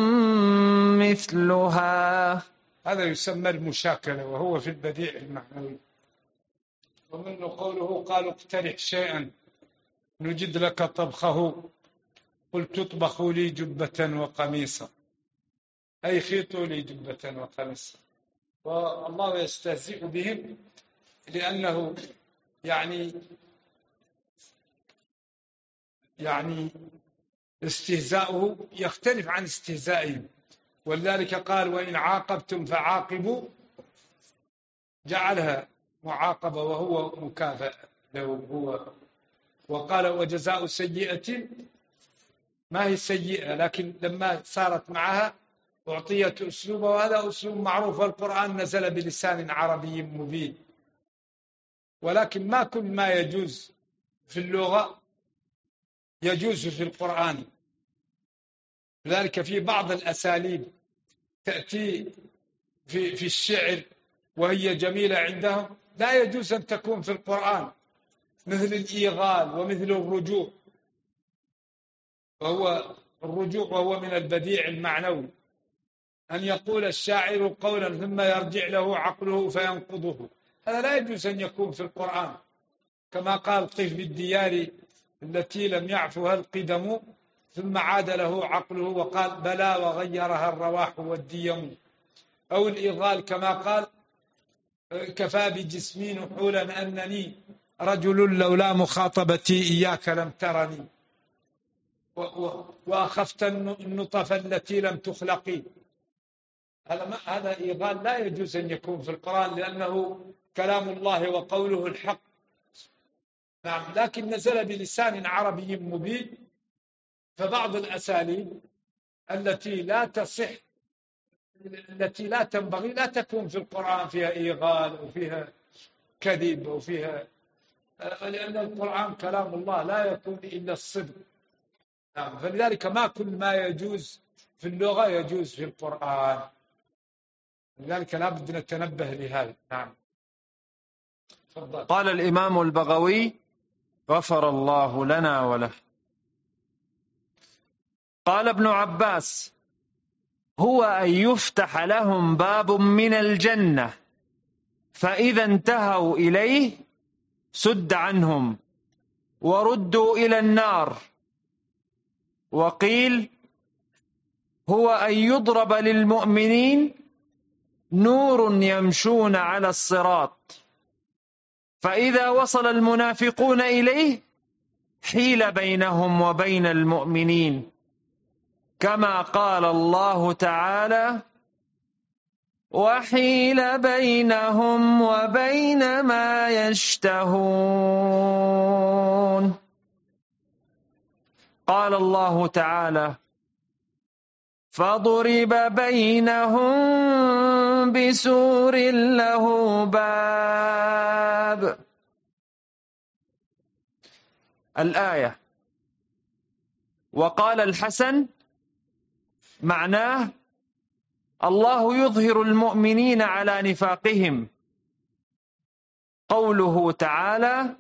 مثلها. هذا يسمى المشاكلة، وهو في البديع المعنوي. ومنه قوله قالوا اقترح شيئا نجد لك طبخه قلت اطبخوا لي جبة وقميصا، أي خيطوا لي جبة وقميصا. والله يستهزئ بهم لأنه يعني استهزاؤه يختلف عن استهزائهم، ولذلك قال وإن عاقبتم فعاقبوا، جعلها معاقبة وهو مكافأة له هو. وقال وجزاء سيئة ما هي سيئة، لكن لما صارت معها أعطيت أسلوبه، وهذا أسلوب معروف، والقرآن نزل بلسان عربي مبين. ولكن ما كل ما يجوز في اللغة يجوز في القرآن. لذلك في بعض الأساليب تأتي في الشعر وهي جميلة عندهم لا يجوز أن تكون في القرآن، مثل الإيغال ومثل الرجوع، وهو من البديع المعنوي، أن يقول الشاعر قولا ثم يرجع له عقله فينقضه، هذا لا يجوز أن يكون في القرآن. كما قال طيف بالديار التي لم يعفها القدم ثم عاد له عقله وقال بلى وغيرها الرواح والديم. أو الإغال كما قال كفى بجسمي نحولا أنني رجل لولا مخاطبتي إياك لم ترني، وأخفت النطف التي لم تخلقي. هذا إغال لا يجوز أن يكون في القرآن لأنه كلام الله وقوله الحق. نعم، لكن نزل بلسان عربي مبين. فبعض الأساليب التي لا تصح، التي لا تنبغي، لا تكون في القرآن، فيها إيغال وفيها كذب وفيها، لأن القرآن كلام الله لا يكون إلا الصدق. نعم، فلذلك ما كل ما يجوز في اللغة يجوز في القرآن، لذلك لا بد نتنبه لهذا. نعم. فضل. قال الإمام البغوي غفر الله لنا وله. قال ابن عباس هو أن يفتح لهم باب من الجنة فإذا انتهوا إليه سد عنهم وردوا إلى النار. وقيل هو أن يضرب للمؤمنين نور يمشون على الصراط فإذا وصل المنافقون إليه حيل بينهم وبين المؤمنين، كما قال الله تعالى وحيل بينهم وبين ما يشتهون. قال الله تعالى فضرب بينهم بسور له باب. الآية. وقال الحسن معناه الله يظهر المؤمنين على نفاقهم. قوله تعالى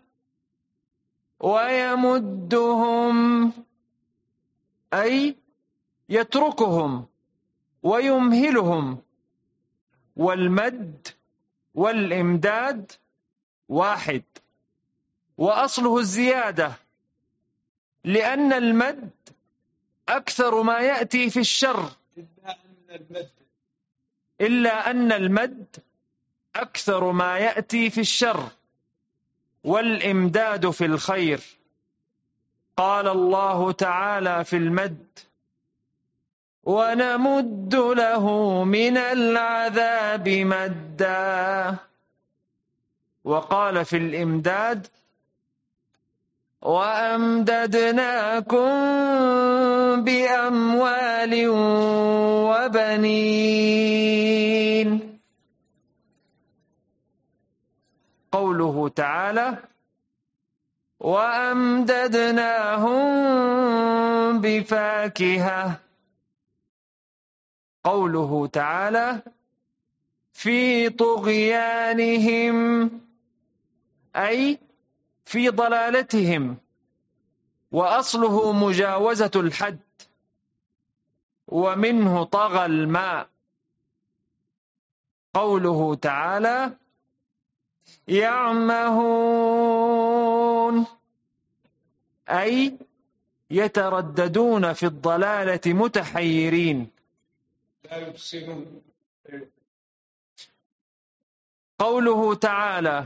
ويمدهم أي يتركهم ويمهلهم والمد والإمداد واحد، وأصله الزيادة، لأن المد أكثر ما يأتي في الشر، إلا أن المد أكثر ما يأتي في الشر، والإمداد في الخير. قال الله تعالى في المد: ونمد له من العذاب مدا. وقال في الإمداد: وأمددناكم بأموال وبنين. قوله تعالى: وأمددناهم بفاكهة. قوله تعالى: في طغيانهم، أي في ضلالتهم، وأصله مجاوزة الحد، ومنه طغى الماء. قوله تعالى: يعمهون، أي يترددون في الضلالة متحيرين. لا يبصرون. قوله تعالى: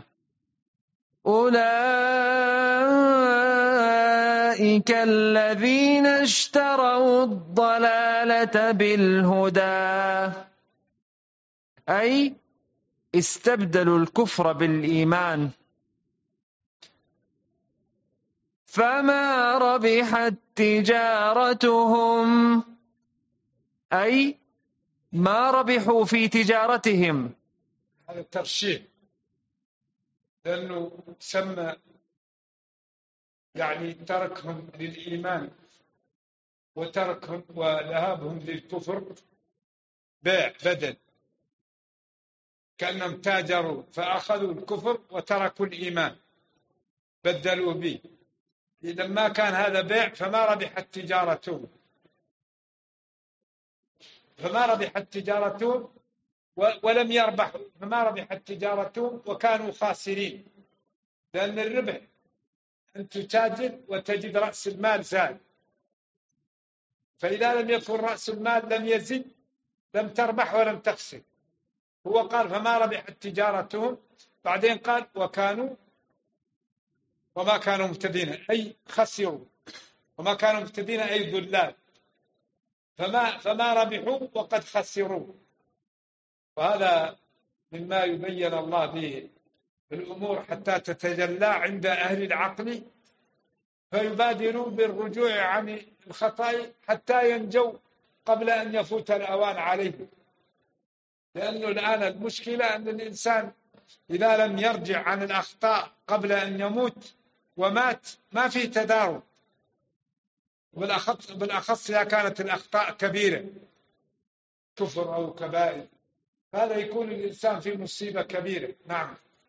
أولئك الذين اشتروا الضلالة بالهدى، أي استبدلوا الكفر بالإيمان، فما ربحت تجارتهم، أي ما ربحوا في تجارتهم. هذا ترشيح، لأنه سمى يعني تركهم للإيمان وتركهم وذهابهم للكفر بيع بدل، كأنهم تاجروا فأخذوا الكفر وتركوا الإيمان بدلوا به. إذا ما كان هذا بيع فما ربحت تجارتهم، ولم يربحوا، فما ربحت تجارتهم وكانوا خاسرين. لأن الربح أن تتاجر وتجد رأس المال زاد، فإذا لم يكن رأس المال لم يزد لم تربح ولم تخسر. هو قال فما ربحت تجارتهم، بعدين قال وما كانوا مهتدين، أي خسروا، وما كانوا مهتدين أي ضلال، فما ربحوا وقد خسروا. وهذا مما يبين الله به الأمور حتى تتجلى عند أهل العقل، فيبادروا بالرجوع عن الخطأ حتى ينجوا قبل أن يفوت الأوان عليهم. لأنه الآن المشكلة أن الإنسان إذا لم يرجع عن الأخطاء قبل أن يموت ومات ما في تدارك، بالأخص إذا كانت الأخطاء كبيرة كفر أو كبائر، هذا يكون الإنسان في مصيبة كبيرة. نعم.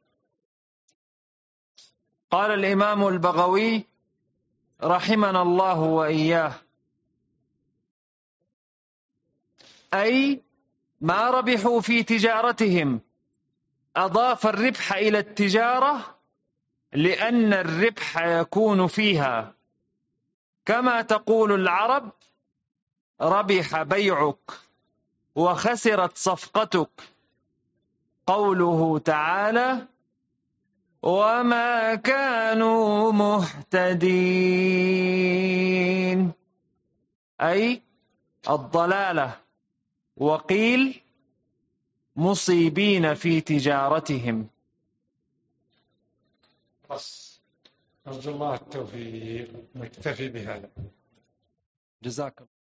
قال الإمام البغوي رحمنا الله وإياه: أي ما ربحوا في تجارتهم. أضاف الربح إلى التجارة لأن الربح يكون فيها، كما تقول العرب: ربح بيعك وخسرت صفقتك. قوله تعالى: وما كانوا مهتدين، أي الضلالة. وقيل مصيبين في تجارتهم. بس أرجو الله التوفيق، نكتفي بهذا. جزاكم